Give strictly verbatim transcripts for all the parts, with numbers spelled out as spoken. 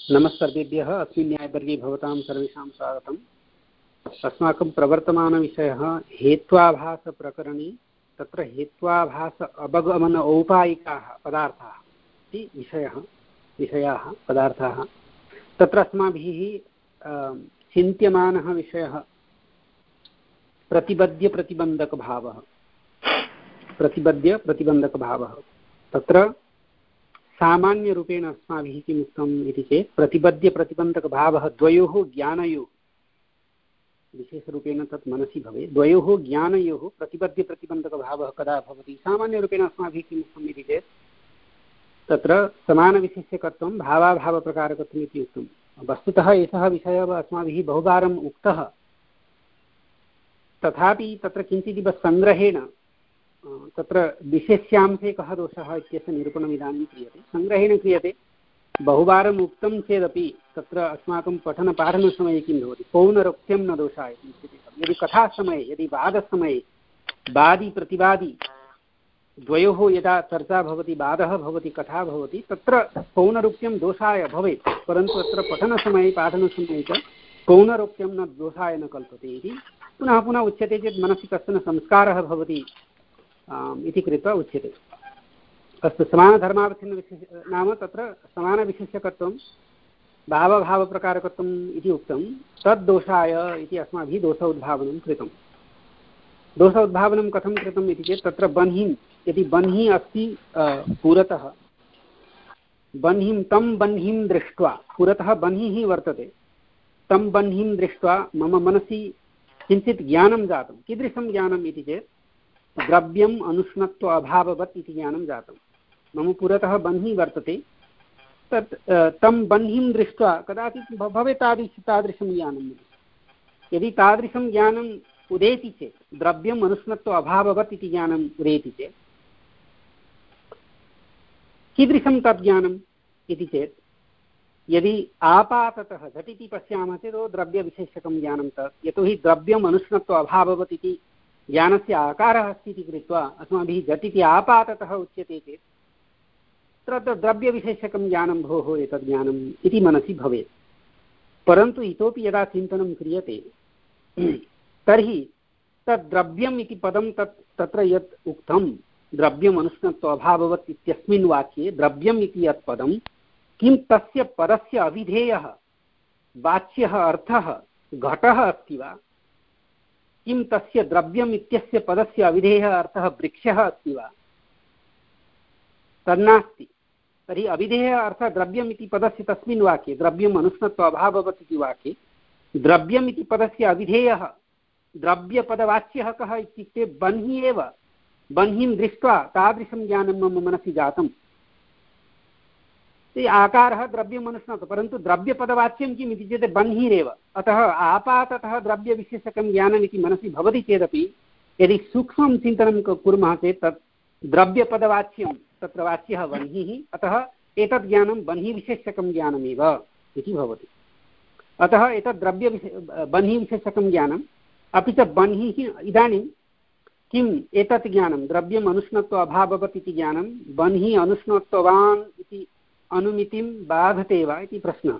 नमस्सर्वेभ्यः। अस्मिन् न्यायवर्गे भवतां सर्वेषां स्वागतम्। अस्माकं प्रवर्तमानविषयः हेत्वाभासप्रकरणे तत्र हेत्वाभास अवगमन औपायिकाः पदार्थाः इति विषयः विषयाः पदार्थाः। तत्र अस्माभिः चिन्त्यमानः विषयः प्रतिबद्ध्यप्रतिबन्धकभावः प्रतिबद्ध्यप्रतिबन्धकभावः। तत्र सामान्यरूपेण अस्माभिः किम् उक्तम् इति चेत् प्रतिबद्ध्यप्रतिबन्धकभावः द्वयोः ज्ञानयोः विशेषरूपेण तत् मनसि भवेत्। द्वयोः ज्ञानयोः प्रतिबद्ध्यप्रतिबन्धकभावः कदा भवति? सामान्यरूपेण अस्माभिः किम् उक्तम् इति चेत् तत्र समानविशेष्यकत्वं भावाभावप्रकारकत्वम् इति उक्तं। वस्तुतः एषः विषयः अस्माभिः बहुवारम् उक्तः, तथापि तत्र किञ्चिदिव सङ्ग्रहेण तत्र विशेष्यांशे कः दोषः इत्यस्य निरूपणम् इदानीं क्रियते। सङ्ग्रहेण क्रियते। बहुवारम् उक्तं चेदपि तत्र अस्माकं पठनपाठनसमये किं भवति, पौनरुक्त्यं न दोषाय इति उच्यते। यदि कथासमये यदि वादसमये वादी प्रतिवादी द्वयोः यदा चर्चा भवति, वादः भवति, कथा भवति, तत्र पौनरुक्त्यं दोषाय भवेत्, परन्तु अत्र पठनसमये पाठनसमये च पौनरुक्त्यं न दोषाय न कल्पते इति पुनः पुनः उच्यते चेत् मनसि कश्चन संस्कारः भवति इति कृत्वा उच्यते। अस्तु, समानधर्मावच्छिन्नविशेष नाम तत्र समानविशेष्यकत्वं भावभावप्रकारकत्वम् इति उक्तं। तद्दोषाय इति अस्माभिः दोष उद्भावनं कृतं। दोष उद्भावनं कथं कृतम् इति चेत् तत्र बह्निं यदि बह्निः अस्ति पुरतः, बह्निं तं बह्निं दृष्ट्वा, पुरतः बह्निः वर्तते, तं बह्निं दृष्ट्वा मम मनसि किञ्चित् ज्ञानं जातं। कीदृशं ज्ञानम् इति चेत् द्रव्यम् अनुष्णत्व अभाववत् इति ज्ञानं जातं। मम पुरतः बह्निः वर्तते, तत् तं बह्निं दृष्ट्वा कदाचित् भवेत् तादृश तादृशं ज्ञानं। यदि तादृशं ज्ञानम् उदेति चेत्, द्रव्यम् अनुष्णत्व अभाववत् इति ज्ञानम् उदेति चेत्, कीदृशं तत् ज्ञानम् इति चेत् यदि आपाततः झटिति पश्यामः चेत् द्रव्यविशेषकं ज्ञानं तत्। यतोहि द्रव्यम् अनुष्णत्व अभाववत् इति ज्ञानस्य आकारः अस्ति इति कृत्वा अस्माभिः झटिति आपाततः उच्यते चेत् तत्र द्रव्यविशेषकं ज्ञानं भोः एतद् ज्ञानम् इति मनसि भवेत्। परन्तु इतोपि यदा चिन्तनं क्रियते तर्हि तद् द्रव्यम् इति पदं तत् तत्र यत् उक्तं द्रव्यम् अनुष्णत्व अभाववत् इत्यस्मिन् वाक्ये द्रव्यम् इति यत् पदं, किं तस्य पदस्य अविधेयः वाच्यः अर्थः घटः अस्ति वा? किं तस्य द्रव्यम् इत्यस्य पदस्य अविधेयः अर्थः वृक्षः अस्ति वा? तन्नास्ति। तर्हि अविधेयः अर्थः द्रव्यम् इति पदस्य तस्मिन् वाक्ये द्रव्यम् अनुष्णत्व अभाववत् इति वाक्ये द्रव्यम् इति पदस्य अविधेयः द्रव्यपदवाच्यः कः इत्युक्ते बह्निः एव। बह्निं दृष्ट्वा तादृशं ज्ञानं मम मनसि जातम्। आकारः द्रव्यम् अनुष्णोति, परन्तु द्रव्यपदवाच्यं किम् इति चेत् बह्निरेव। अतः आपाततः द्रव्यविशेषकं ज्ञानमिति मनसि भवति चेदपि यदि सूक्ष्मं चिन्तनं कुर्मः चेत् तत् द्रव्यपदवाच्यं तत्र वाच्यः बह्निः, अतः एतद् ज्ञानं बह्निविशेषकं ज्ञानमेव इति भवति। अतः एतद् द्रव्यविशे बह्निविशेषकं ज्ञानम्। अपि च बह्निः इदानीं किम् एतत् ज्ञानं द्रव्यम् अनुष्णत्व अभाववत् इति ज्ञानं बह्निः अनुष्णत्ववान् इति अनुमितिं बाधते वा इति प्रश्नः।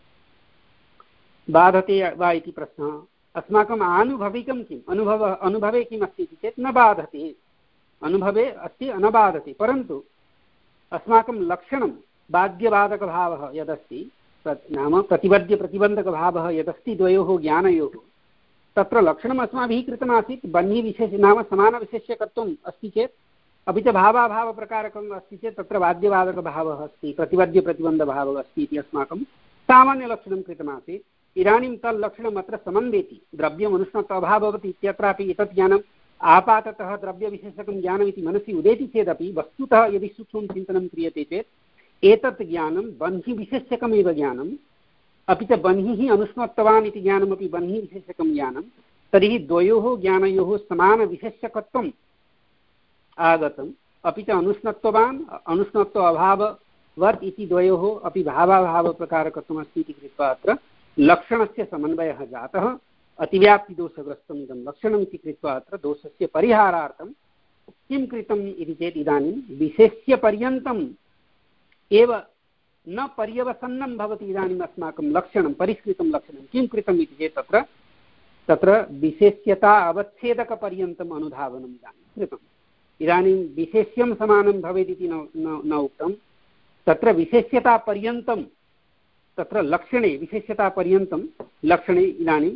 बाधते वा इति प्रश्नः। अस्माकम् आनुभविकं किम् अनुभव अनुभवे किम् अस्ति इति चेत् न बाधते। अनुभवे अस्ति न बाधते, परन्तु अस्माकं लक्षणं बाध्यबाधकभावः यदस्ति तत् नाम प्रतिबद्ध्यप्रतिबन्धकभावः यदस्ति द्वयोः ज्ञानयोः, तत्र लक्षणम् अस्माभिः कृतमासीत् बह्निविशेष नाम समानविशेष्यकत्वम् अस्ति चेत्, अपि च भावाभावप्रकारकम् अस्ति चेत् तत्र वाद्यबाधकभावः अस्ति, प्रतिबद्ध्यप्रतिबन्धभावः अस्ति इति अस्माकं सामान्यलक्षणं कृतमासीत्। इदानीं तल्लक्षणम् अत्र समन्वेति। द्रव्यम् अनुष्णत्व अभाववत् इत्यत्रापि एतत् ज्ञानम् आपाततः द्रव्यविशेषकं ज्ञानमिति मनसि उदेति चेदपि वस्तुतः यदि सूक्ष्मं चिन्तनं क्रियते चेत् एतत् ज्ञानं बह्निविशेषकमेव ज्ञानम्, अपि च बह्निः अनुष्णत्तवान् इति ज्ञानमपि बह्निविशेषकं ज्ञानं। तर्हि द्वयोः ज्ञानयोः समानविशेषकत्वम् आगतम्, अपि च अनुष्णत्ववान् अनुष्णत्व अभाववत् इति द्वयोः अपि भावाभावप्रकारकत्वम् अस्ति इति कृत्वा अत्र लक्षणस्य समन्वयः जातः। अतिव्याप्तिदोषग्रस्तम् इदं लक्षणम् इति कृत्वा अत्र दोषस्य परिहारार्थं किं कृतम् इति चेत् इदानीं विशेष्यपर्यन्तम् एव न पर्यवसन्नं भवति इदानीम् अस्माकं लक्षणं परिष्कृतं लक्षणं किं कृतम् इति चेत् तत्र तत्र विशेष्यता अवच्छेदकपर्यन्तम् अनुधावनम् इदानीं कृतम् इदानीं विशेष्यं समानं भवेत् इति न न उक्तं तत्र विशेष्यतापर्यन्तं तत्र लक्षणे विशेष्यतापर्यन्तं लक्षणे इदानीं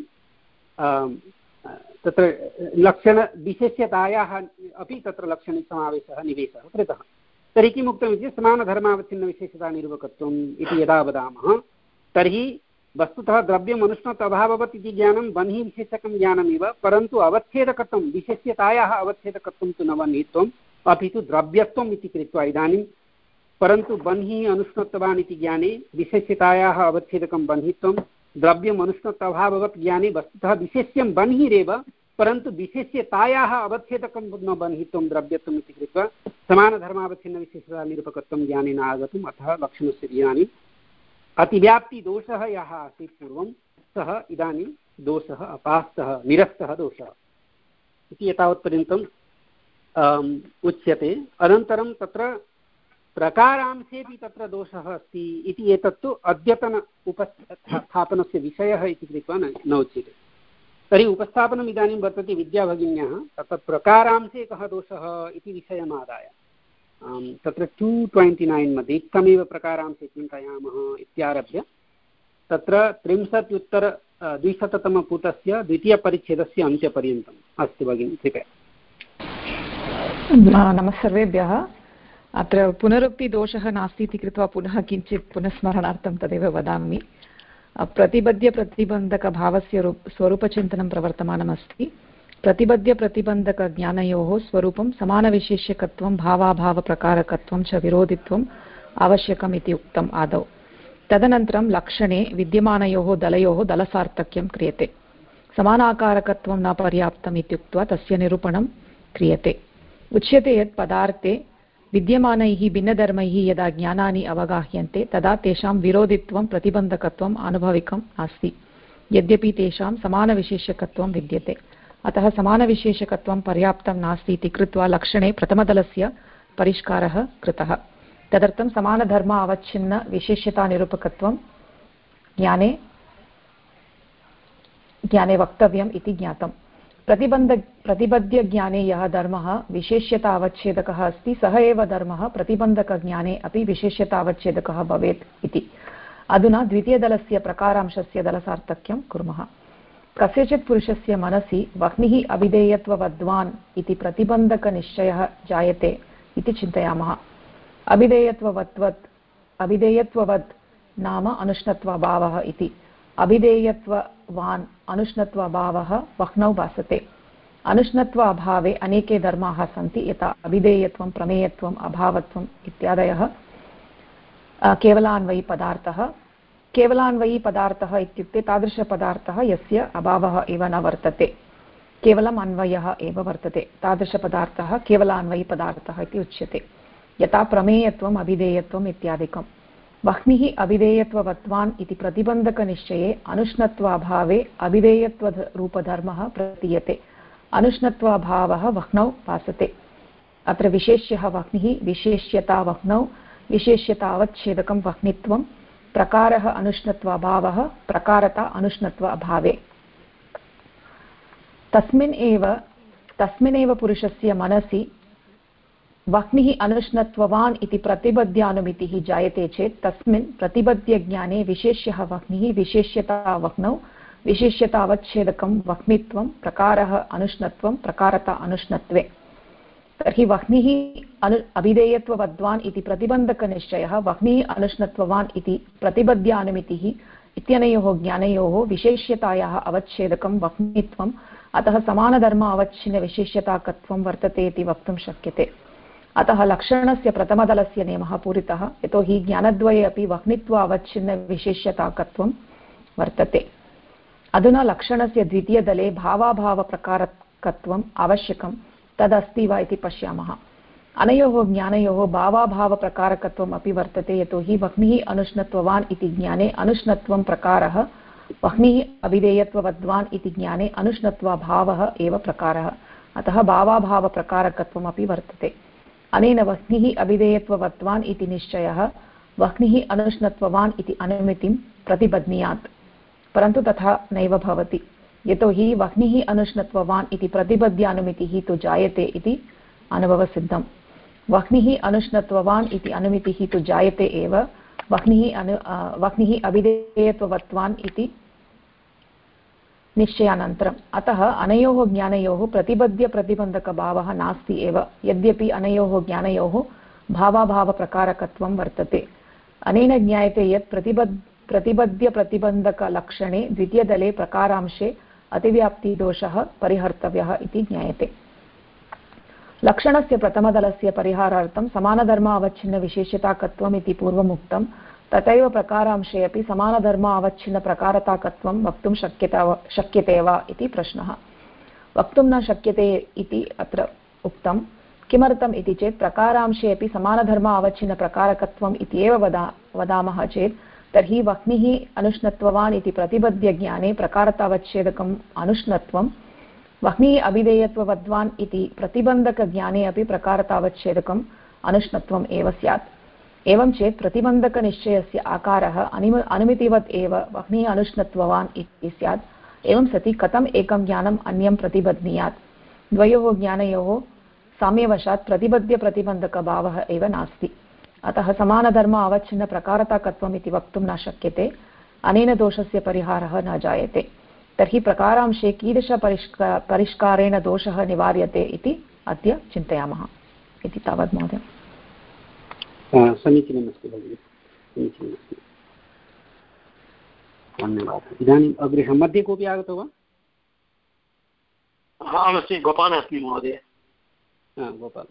तत्र लक्षणविशेष्यतायाः अपि तत्र लक्षणे समावेशः निवेशः कृतः तर्हि किम् उक्तमिति समानधर्मावच्छिन्नविशेषतानिरूपकत्वम् इति यदा वदामः तर्हि वस्तुतः द्रव्यम् अनुष्णत् अभाववत् इति ज्ञानं बन्हि विशेषकं ज्ञानमिव परन्तु अवच्छेदकत्वं विशेष्यतायाः अवच्छेदकत्वं तु न बन्हित्वम् अपि तु द्रव्यत्वम् इति कृत्वा इदानीं परन्तु बन्हि अनुष्णत्तवान् इति ज्ञाने विशेष्यतायाः अवच्छेदकं बन्हित्वं द्रव्यम् अनुष्णत् अभाववत् ज्ञाने वस्तुतः विशेष्यं बन्हिरेव परन्तु विशेष्यतायाः अवच्छेदकं न बन्हित्वं द्रव्यत्वम् इति कृत्वा समानधर्मावच्छिन्नविशेषतानिरूपकत्वं ज्ञानेन आगतम् अतः लक्षणस्य इदानीम् अतिव्याप्तिदोषः यः आसीत् पूर्वं सः इदानीं दोषः अपास्तः निरस्तः दोषः इति एतावत्पर्यन्तम् उच्यते अनन्तरं तत्र प्रकारांशेऽपि तत्र दोषः अस्ति इति एतत्तु अद्यतन उपस्थापनस्य विषयः इति कृत्वा न उच्यते तर्हि उपस्थापनम् इदानीं वर्तते विद्याभगिन्याः तत्र प्रकारांशे कः दोषः इति विषयमादाय तत्र टु ट्वेण्टि नैन् मध्ये इत्थमेव प्रकारांशे चिन्तयामः इत्यारभ्य तत्र त्रिंशत्युत्तर द्विशततमपुटस्य द्वितीयपरिच्छेदस्य अन्त्यपर्यन्तम् अस्ति भगिनि कृपया नमः सर्वेभ्यः अत्र पुनरुक्तिदोषः नास्ति इति कृत्वा पुनः किञ्चित् पुनस्मरणार्थं तदेव वदामि प्रतिबद्ध्यप्रतिबन्धकभावस्य स्वरूपचिन्तनं प्रवर्तमानमस्ति प्रतिबद्ध्यप्रतिबन्धकज्ञानयोः स्वरूपं समानविशेष्यकत्वं भावाभावप्रकारकत्वं च विरोधित्वम् आवश्यकम् इति उक्तम् आदौ तदनन्तरं लक्षणे विद्यमानयोः दलयोः दलसार्थक्यं क्रियते समानाकारकत्वं न पर्याप्तम् इत्युक्त्वा तस्य निरूपणं क्रियते उच्यते यत् पदार्थे विद्यमानैः भिन्नधर्मैः यदा ज्ञानानि अवगाह्यन्ते तदा तेषां विरोधित्वं प्रतिबन्धकत्वम् अनुभविकं नास्ति यद्यपि तेषां समानविशेष्यकत्वं विद्यते अतः समानविशेषकत्वं पर्याप्तं नास्ति इति कृत्वा लक्षणे प्रथमदलस्य परिष्कारः कृतः तदर्थं समानधर्म अवच्छिन्नविशेष्यतानिरूपकत्वं ज्ञाने ज्ञाने वक्तव्यम् इति ज्ञातम् प्रतिबन्ध प्रतिबद्ध्यज्ञाने यः धर्मः विशेष्यता अवच्छेदकः अस्ति सः एव धर्मः प्रतिबन्धकज्ञाने अपि विशेष्यता अवच्छेदकः भवेत् इति अधुना द्वितीयदलस्य प्रकारांशस्य दलसार्थक्यं कुर्मः कस्यचित् पुरुषस्य मनसि वह्निः अभिधेयत्ववद्वान् इति प्रतिबन्धकनिश्चयः जायते इति चिन्तयामः अभिधेयत्ववत्वत् अभिधेयत्ववद् नाम अनुष्णत्वाभावः इति अभिधेयत्ववान् अनुष्णत्वाभावः वह्नौ भासते अनुष्णत्वाभावे अनेके धर्माः सन्ति यथा अभिधेयत्वं प्रमेयत्वम् अभावत्वम् इत्यादयः केवलान्वयी पदार्थः केवलान्वयी पदार्थः इत्युक्ते तादृशपदार्थः यस्य अभावः एव न वर्तते केवलम् अन्वयः एव वर्तते तादृशपदार्थः केवलान्वयी पदार्थः इति उच्यते यथा प्रमेयत्वम् अभिधेयत्वम् इत्यादिकं वह्निः अभिधेयत्ववत्वान् इति प्रतिबन्धकनिश्चये अनुष्णत्वाभावे अभिधेयत्वरूपधर्मः प्रतीयते अनुष्णत्वाभावः वह्नौ भासते अत्र विशेष्यः वह्निः विशेष्यता वह्नौ विशेष्यतावच्छेदकं वह्नित्वं प्रकारः अनुष्णत्वाभावः प्रकारता अनुष्णत्वाभावे तस्मिन् एव तस्मिन्नेव पुरुषस्य मनसि वह्निः अनुष्णत्ववान् इति प्रतिबद्ध्यानुमितिः जायते चेत् तस्मिन् प्रतिबद्ध्यज्ञाने विशेष्यः वह्निः विशेष्यता वह्नौ विशेष्यतावच्छेदकं वह्नित्वं प्रकारः अनुष्णत्वं प्रकारता अनुष्णत्वे तर्हि वह्निः अनु अभिधेयत्ववद्वान् इति प्रतिबन्धकनिश्चयः वह्निः अनुष्णत्ववान् इति प्रतिबद्ध्यानुमितिः इत्यनयोः ज्ञानयोः विशेष्यतायाः अवच्छेदकं वह्नित्वम् अतः समानधर्म अवच्छिन्नविशेष्यताकत्वं वर्तते इति वक्तुं शक्यते अतः लक्षणस्य प्रथमदलस्य नियमः पूरितः यतोहि ज्ञानद्वये अपि वह्नित्व अवच्छिन्नविशेष्यताकत्वं वर्तते अधुना लक्षणस्य द्वितीयदले भावाभावप्रकारकत्वम् आवश्यकं तदस्ति वा इति पश्यामः अनयोः ज्ञानयोः भावाभावप्रकारकत्वम् अपि वर्तते यतोहि वह्निः अनुष्णत्ववान् इति ज्ञाने अनुष्णत्वं प्रकारः वह्निः अभिधेयत्ववद्वान् इति ज्ञाने अनुष्णत्वाभावः एव प्रकारः अतः भावाभावप्रकारकत्वम् अपि वर्तते अनेन वह्निः अभिधेयत्ववत्वान् इति निश्चयः वह्निः अनुष्णत्ववान् इति अनुमितिं प्रतिबध्नीयात्, परन्तु तथा नैव भवति, यतोहि वह्निः अनुष्णत्ववान् इति प्रतिबद्ध्य अनुमितिः तु जायते इति अनुभवसिद्धम्। वह्निः अनुष्णत्ववान् इति अनुमितिः तु जायते एव वह्निः अनु वह्निः अभिधेयत्ववत्वान् इति निश्चयानन्तरम्। अतः अनयोः ज्ञानयोः प्रतिबद्ध्यप्रतिबन्धकभावः नास्ति एव, यद्यपि अनयोः ज्ञानयोः भावाभावप्रकारकत्वं वर्तते। अनेन ज्ञायते यत् प्रतिबद्ध प्रतिबद्ध्यप्रतिबन्धकलक्षणे द्वितीयदले प्रकारांशे अतिव्याप्तिदोषः परिहर्तव्यः इति ज्ञायते। लक्षणस्य प्रथमदलस्य परिहारार्थं समानधर्म अवच्छिन्नविशेष्यताकत्वम् इति पूर्वमुक्तं, तथैव प्रकारांशे अपि समानधर्म अवच्छिन्नप्रकारताकत्वं वक्तुं शक्यता शक्यते वा इति प्रश्नः। वक्तुं न शक्यते इति अत्र उक्तं। किमर्थम् इति चेत् प्रकारांशे अपि समानधर्म अवच्छिन्नप्रकारकत्वम् इत्येव वदा वदामः चेत् तर्हि वह्निः अनुष्णत्ववान् इति प्रतिबद्धज्ञाने प्रकारतावच्छेदकम् अनुष्णत्वं, वह्निः अभिधेयत्ववद्वान् इति प्रतिबन्धकज्ञाने अपि प्रकारतावच्छेदकम् अनुष्णत्वम् एव स्यात्। एवं चेत् प्रतिबन्धकनिश्चयस्य आकारः अनुम अनुमितिवत् एव वह्निः अनुष्णत्ववान् इति स्यात्। एवं सति कथम् एकं ज्ञानम् अन्यं प्रतिबध्नीयात्? द्वयोः ज्ञानयोः साम्यवशात् प्रतिबद्धप्रतिबन्धकभावः एव नास्ति। अतः समानधर्म अवच्छिन्नप्रकारताकत्वम् इति वक्तुं न शक्यते। अनेन दोषस्य परिहारः न जायते। तर्हि प्रकारांशे कीदृशपरिष्का परिष्कारेण दोषः निवार्यते इति अद्य चिन्तयामः इति तावत् महोदय। समीचीनमस्ति भगिनि, समीचीनमस्ति, धन्यवादः। इदानीम् अग्रे मध्ये कोऽपि आगतो वा? अहमस्मि, गोपालः अस्मि महोदय। गोपाल,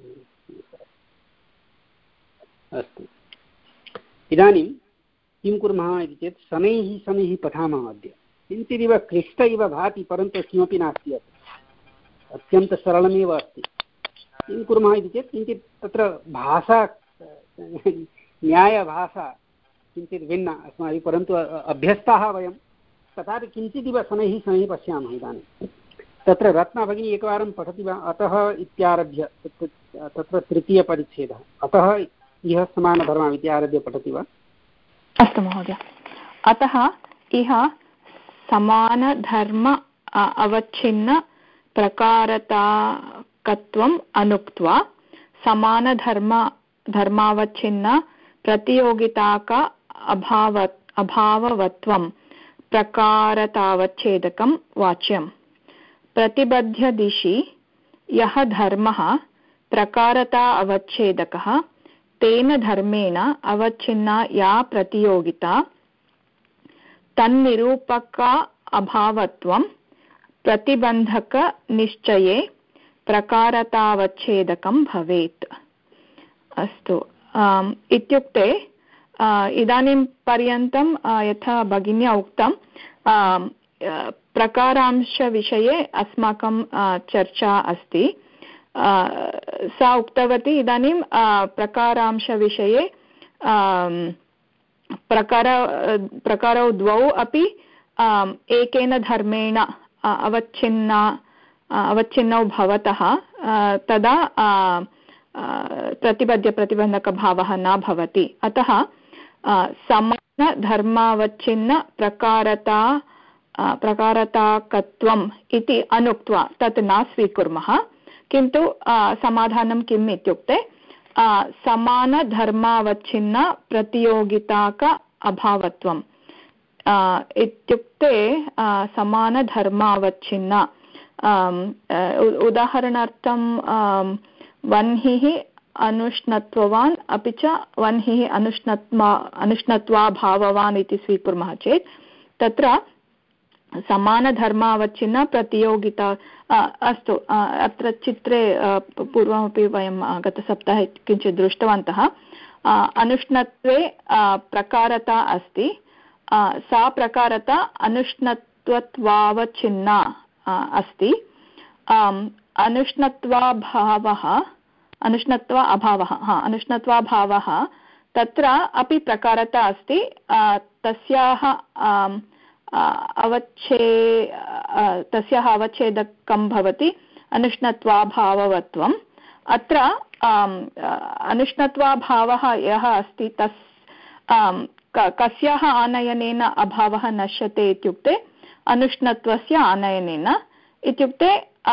अस्तु। इदानीं किं कुर्मः इति चेत् शनैः शनैः पठामः। अद्य किञ्चिदिव क्लिष्ट इव भाति, परन्तु किमपि नास्ति, अत्र अत्यन्तसरलमेव अस्ति। किं कुर्मः इति चेत् किञ्चित् तत्र भाषा, न्यायभाषा किञ्चित् भिन्ना अस्माभिः, परन्तु अभ्यस्ताः वयं, तथापि किञ्चिदिव शनैः शनैः पश्यामः। इदानीं तत्र रत्ना भगिनी एकवारं पठति वा? अतः इत्यारभ्य तत्र तृतीयपरिच्छेदः, अतः इह समानधर्मः इत्यारभ्य पठति वा? अस्तु महोदय। अतः इह समानधर्म अवच्छिन्न प्रकारताकत्वम् अनुक्त्वा समानधर्म धर्मावच्छिन्न प्रतियोगिताक अभाव अभाववत्वं प्रकारतावच्छेदकं वाच्यम्। प्रतिबध्य दिशि यः धर्मः प्रकारता अवच्छेदकः, तेन धर्मेण अवच्छिन्ना या प्रतियोगिता तन्निरूपका अभावत्वं प्रतिबन्धक निश्चये प्रकारतावच्छेदकं भवेत्। अस्तु, इत्युक्ते इदानीं पर्यन्तं यथा भगिन्या उक्तं प्रकारांशविषये अस्माकं चर्चा अस्ति। सा उक्तवती इदानीं प्रकारांशविषये प्रकार प्रकारौ द्वौ अपि एकेन धर्मेण अवच्छिन्ना अवच्छिन्नौ भवतः तदा प्रतिबद्धप्रतिबन्धकभावः न भवति। अतः समानधर्मावच्छिन्न प्रकारता प्रकारताकत्वम् इति अनुक्त्वा तत् न स्वीकुर्मः, किन्तु समाधानं किम् इत्युक्ते समानधर्मावच्छिन्न प्रतियोगिताक अभावत्वम् इत्युक्ते समानधर्मावच्छिन्न उदाहरणार्थं वह्निः अनुष्णत्ववान् अपि च वह्निः अनुष्णत्वा अनुष्णत्वाभाववान् इति स्वीकुर्मः चेत् तत्र समानधर्मावच्छिन्न प्रतियोगिता अस्तु। अत्र चित्रे पूर्वमपि वयं गतसप्ताहे किञ्चित् दृष्टवन्तः। अनुष्णत्वे प्रकारता अस्ति, सा प्रकारता अनुष्णत्वत्वावच्छिन्ना अस्ति। अनुष्णत्वाभावः अनुष्णत्वा अभावः हा अनुष्णत्वाभावः तत्र अपि प्रकारता अस्ति, तस्याः अवच्छे तस्याः अवच्छेदकं भवति अनुष्णत्वाभाववत्वम्। अत्र अनुष्णत्वाभावः यः अस्ति तस् कस्याः आनयनेन अभावः नश्यते इत्युक्ते अनुष्णत्वस्य आनयनेन इत्युक्ते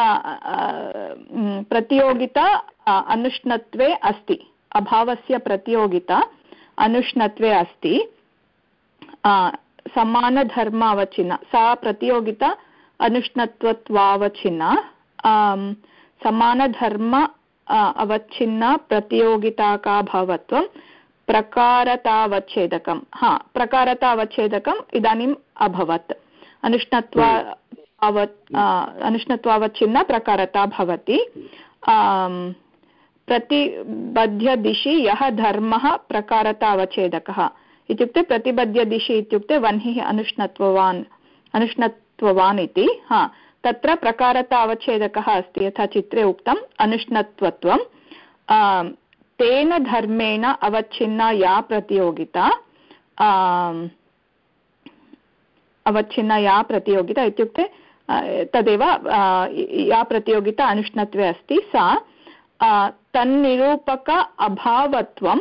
प्रतियोगिता अनुष्णत्वे अस्ति अभावस्य प्रतियोगिता अनुष्णत्वे अस्ति समानधर्म अवच्छिन्न सा प्रतियोगिता अनुष्णत्वत्वावच्छिन्ना समानधर्म अवच्छिन्न प्रतियोगिताकाभावत्वं प्रकारतावच्छेदकं हा प्रकारतावच्छेदकम् इदानीम् अभवत् अनुष्णत्वा अनुष्णत्वावच्छिन्ना प्रकारता भवति प्रतिबध्यदिशि यः धर्मः प्रकारतावच्छेदकः इत्युक्ते प्रतिबध्यदिशि इत्युक्ते वह्निः अनुष्णत्ववान् अनुष्णत्ववान् इति हा तत्र प्रकारतावच्छेदकः अस्ति यथा चित्रे उक्तम् अनुष्णत्वत्वं तेन धर्मेण अवच्छिन्ना या प्रतियोगिता अवच्छिन्ना या प्रतियोगिता इत्युक्ते तदेव या प्रतियोगिता अनुष्णत्वे अस्ति सा तन्निरूपक अभावत्वं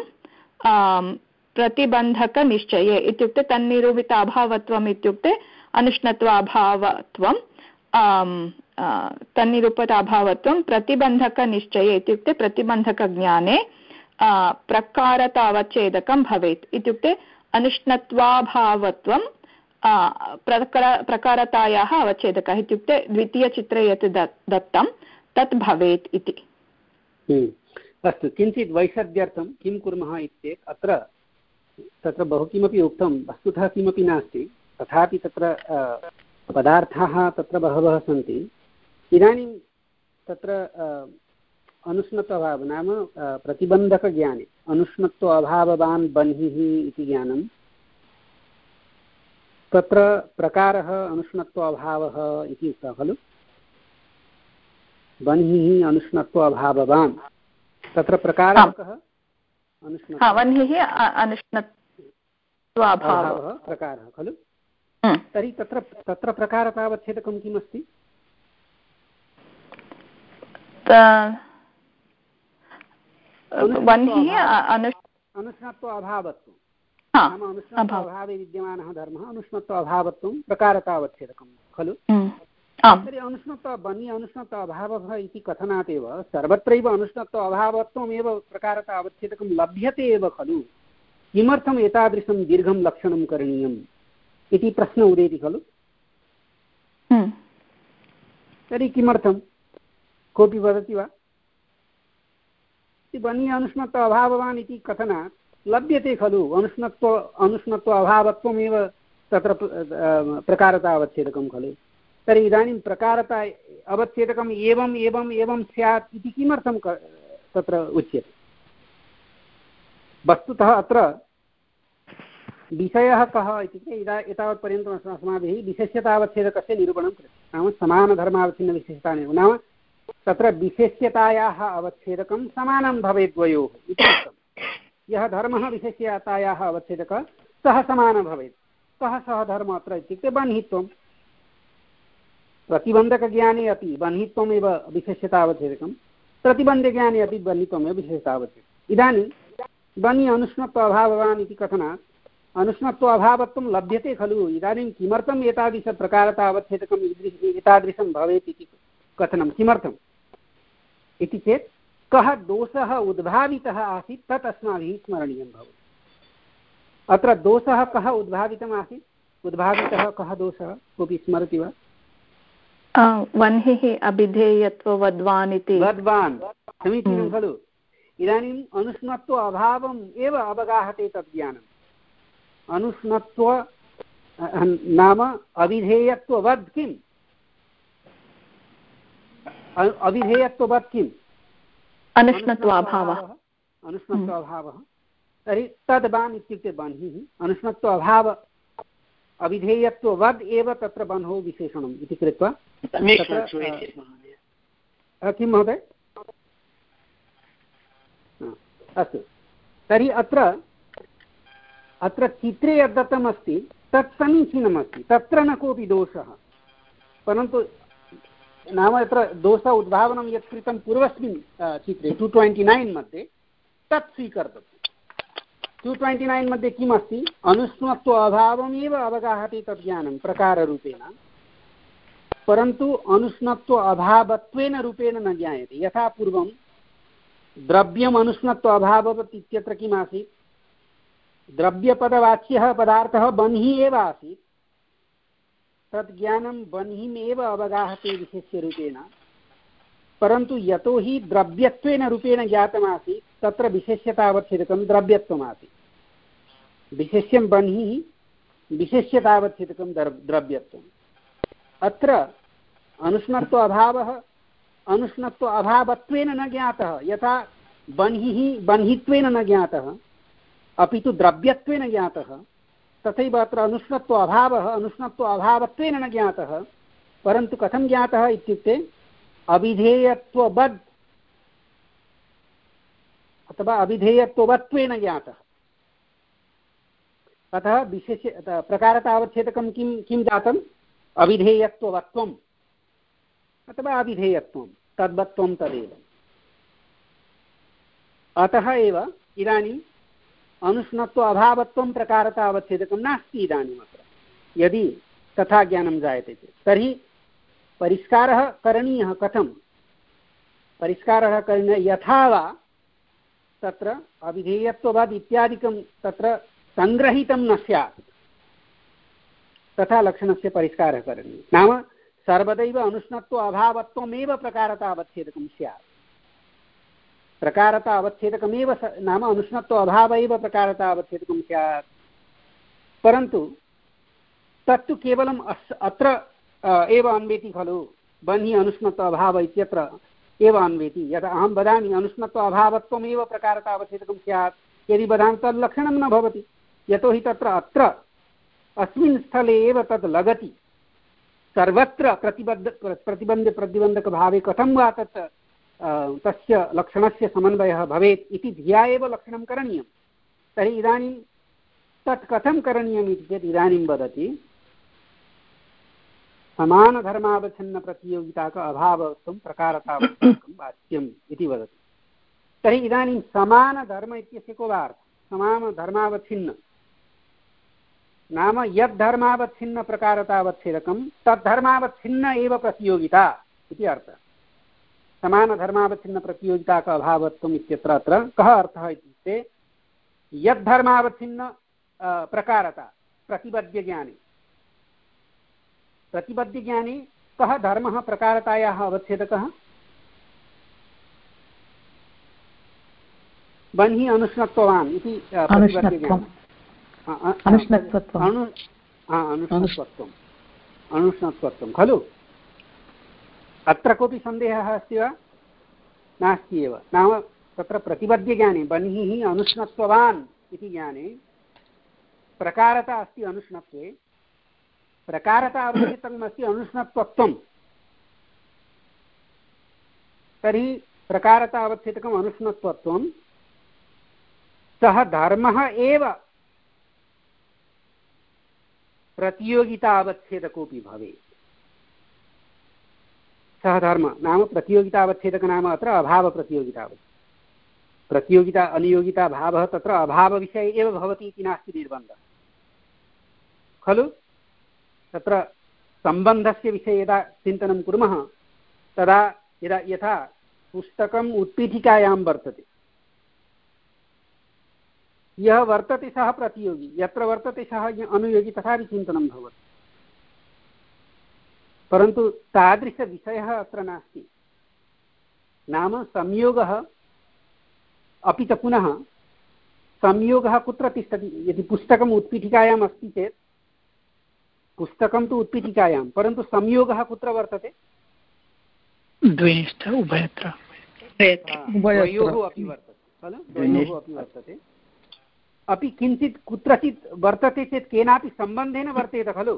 प्रतिबन्धकनिश्चये इत्युक्ते तन्निरूपित अभावत्वम् इत्युक्ते अनुष्णत्व अभावत्वं तन्निरूपित अभावत्वं प्रतिबन्धकनिश्चये इत्युक्ते प्रतिबन्धकज्ञाने प्रकारतावच्छेदकं भवेत् इत्युक्ते अनुष्णत्वाभावत्वं प्रकार प्रकारतायाः अवच्छेदकः इत्युक्ते द्वितीयचित्रे यत् दत्तं तत् भवेत् इति। अस्तु किञ्चित् वैषद्यर्थं किं कुर्मः इत्येत् अत्र तत्र बहु किमपि उक्तं वस्तुतः किमपि नास्ति तथापि तत्र पदार्थाः तत्र बहवः सन्ति इदानीं तत्र अनुष्णत्वाभावः नाम प्रतिबन्धकज्ञाने अनुष्णत्व अभाववान् बह्निः इति ज्ञानं तत्र प्रकारः अनुष्णत्व अभावः इति उक्तः खलु बह्निः अनुष्णत्व अभाववान् तत्र प्रकारः कः वह्निः अनुष्णत्व अभावः प्रकारः खलु तर्हि तत्र तत्र प्रकारतावच्छेदकं किमस्ति वह्निः अनुष्णत्व अभावत्वं नाम अनुष्णत्व अभावे विद्यमानः धर्मः अनुष्णत्व अभावत्वं प्रकारतावच्छेदकं खलु तर्हि अनुष्णत्व बह्नि अनुष्णत्व अभावः इति कथनात् एव सर्वत्रैव अनुष्णत्व अभावत्वमेव प्रकारतावच्छेदकं लभ्यते एव खलु किमर्थम् एतादृशं दीर्घं लक्षणं करणीयम् इति प्रश्नः उदेति खलु तर्हि किमर्थं कोऽपि वदति वा बह्नि अनुष्णत्व अभाववान् इति कथनात् लभ्यते खलु अनुष्णत्व अनुष्णत्व अभावत्वमेव तत्र प्रकारता अवच्छेदकं खलु तर्हि इदानीं प्रकारता अवच्छेदकम् एवम् एवम् एवं स्यात् इति किमर्थं तत्र उच्यते वस्तुतः अत्र विषयः कः इत्युक्ते इदा एतावत्पर्यन्तम् अस्माभिः विशेष्यतावच्छेदकस्य निरूपणं कृतं नाम समानधर्मावच्छिन्नविशेषतानेव नाम तत्र विशेष्यतायाः अवच्छेदकं समानं भवेत् द्वयोः इति उक्तं यः धर्मः विशेष्यतायाः अवच्छेदकः सः समानः भवेत् कः सः धर्मः अत्र इत्युक्ते बह्नित्वं प्रतिबन्धकज्ञाने अपि बह्नित्वमेव विशेष्यतावच्छेदकं प्रतिबन्धज्ञाने अपि बह्नित्वमेव विशेषतावच्छेदकम् इदानीं बह्नि अनुष्णत्व अभाववान् इति कथनात् अनुष्णत्व अभावत्वं लभ्यते खलु इदानीं किमर्थम् एतादृशप्रकारतावच्छेदकम् एतादृशं भवेत् इति कथनं किमर्थम् इति चेत् कः दोषः उद्भावितः आसीत् तत् अस्माभिः स्मरणीयं भवति अत्र दोषः कः उद्भावितम् आसीत् उद्भावितः कः दोषः कोऽपि स्मरति वा वह्निः अभिधेयत्ववद्वान् इति वद्वान् समीचीनं खलु इदानीम् अनुष्णत्व अभावम् एव अवगाहते तद् ज्ञानम् अनुष्णत्व नाम अविधेयत्ववद् किम् अविधेयत्ववत् किम् अनुष्णत्वाभावः अनुष्णत्वाभावः तर्हि तद्वान् इत्युक्ते बह्निः अनुष्णत्व अभाव अविधेयत्ववद् एव तत्र बह्नोः विशेषणम् इति कृत्वा किं महोदय अस्तु तर्हि अत्र अत्र चित्रे यद्दत्तम् अस्ति तत् समीचीनमस्ति तत्र न कोऽपि दोषः परन्तु नाम यत्र दोष उद्भावनं यत् कृतं पूर्वस्मिन् चित्रे टु ट्वेण्टि नैन् मध्ये तत् स्वीकर्तव्यं टु ट्वेण्टि नैन् मध्ये किम् अस्ति अनुष्णत्व अभावमेव अवगाहति तद् ज्ञानं प्रकाररूपेण परन्तु अनुष्णत्व अभावत्वेन रूपेण न ज्ञायते यथा पूर्वं द्रव्यम् अनुष्णत्व अभाववत् इत्यत्र किम् आसीत् द्रव्यपदवाच्यः पदार्थः बन्ही एव आसीत् तद् ज्ञानं बन्हीमेव अवगाहते विशेष्यरूपेण परन्तु यतो हि द्रव्यत्वेन रूपेण ज्ञातमासीत् तत्र विशेष्यतावच्छेदकं द्रव्यत्वमासीत् विशेष्यं बन्ही विशेष्यतावच्छेदकं द्रव्यत्वम् अत्र अनुष्णत्व अभावः अनुष्णत्व अभावत्वेन न ज्ञातः यथा बन्हिः बन्हित्वेन न ज्ञातः अपि तु द्रव्यत्वेन ज्ञातः तथैव अत्र अनुष्णत्व अभावः अनुष्णत्व अभावत्वेन न ज्ञातः परन्तु कथं ज्ञातः इत्युक्ते अविधेयत्ववद् अथवा अविधेयत्ववत्वेन ज्ञातः अतः विशेष प्रकारतावच्छेदकं किं किं जातम् अविधेयत्ववत्वम् अथवा अविधेयत्वं तद्वत्वं तदेव अतः एव इदानीम् अनुष्णत्व अभावत्वं प्रकारतावच्छेदकं नास्ति इदानीम् अत्र यदि तथा ज्ञानं जायते चेत् तर्हि परिष्कारः करणीयः कथं परिष्कारः करणीयः यथा वा तत्र अविधेयत्ववद् इत्यादिकं तत्र सङ्ग्रहीतं न स्यात् तथा लक्षणस्य परिष्कारः करणीयः नाम सर्वदैव अनुष्णत्व अभावत्वमेव प्रकारतावच्छेदकं स्यात् प्रकारता अवच्छेदकमेव नाम अनुष्णत्व अभाव एव प्रकारता अवच्छेदकं स्यात् परन्तु तत्तु केवलम् अस् अत्र एव अन्वेति खलु बन्हि अनुष्णत्व अभाव इत्यत्र एव अन्वेति यदा अहं वदामि अनुष्णत्व अभावत्वमेव प्रकारता अवच्छेदकं स्यात् यदि वदामि तद् लक्षणं न भवति यतोहि तत्र अत्र अस्मिन् स्थले एव तद् लगति सर्वत्र प्रतिबद्ध प्रतिबन्ध प्रतिबन्धकभावे कथं वा तत् तस्य लक्षणस्य समन्वयः भवेत् इति धिया एव लक्षणं करणीयं तर्हि इदानीं तत् कथं करणीयम् इति चेत् इदानीं वदति समानधर्मावच्छिन्नप्रतियोगिताक अभावत्वं प्रकारतावच्छेदकं वाच्यम् इति वदति तर्हि इदानीं समानधर्म इत्यस्य को वा अर्थः समानधर्मावच्छिन्न नाम यद्धर्मावच्छिन्न प्रकारतावच्छेदकं तद्धर्मावच्छिन्न एव प्रतियोगिता इति अर्थः समानधर्मावच्छिन्न प्रतियोगिता का अभावत्वम् इत्यत्र अत्र कः अर्थः इत्युक्ते यद्धर्मावच्छिन्न प्रकारता प्रतिबद्धज्ञाने प्रतिबद्धज्ञाने कः धर्मः प्रकारतायाः अवच्छेदकः बन्हि अनुष्णत्ववान् इति प्रतिबद्धज्ञाने अनुष्णत्वत्वम् अनुष्णत्वत्वं खलु अत्र कोऽपि सन्देहः अस्ति वा नास्ति एव नाम तत्र प्रतिबद्धज्ञाने बन्हिः अनुष्णत्ववान् इति ज्ञाने प्रकारता अस्ति अनुष्णत्वे प्रकारता अवच्छेदकम् अस्ति अनुष्णत्वत्वं तर्हि प्रकारता अवच्छेदकम् अनुष्णत्वत्वं सः धर्मः एव प्रतियोगिता अवच्छेदकोऽपि भवेत् सः धर्म नाम प्रतियोगिता अवच्छेदक नाम अत्र अभाव प्रतियोगिता प्रतियोगिता अनियोगिता भावः तत्र अभावविषये एव भवति इति नास्ति निर्बन्धः खलु तत्र सम्बन्धस्य विषये यदा चिन्तनं कुर्मः तदा यदा यथा पुस्तकम् उत्पीठिकायां वर्तते यः वर्तते सः प्रतियोगी यत्र वर्तते सः अनुयोगी तथापि चिन्तनं भवति परन्तु तादृशविषयः अत्र नास्ति नाम संयोगः अपि च पुनः संयोगः कुत्र तिष्ठति यदि पुस्तकम् उत्पीठिकायाम् अस्ति चेत् पुस्तकं तु उत्पीठिकायां परन्तु संयोगः कुत्र वर्तते द्वयस्थ उभयत्र द्वयोः अपि वर्तते खलु द्वयोः अपि वर्तते अपि किञ्चित् कुत्रचित् वर्तते चेत् केनापि सम्बन्धेन वर्तेत खलु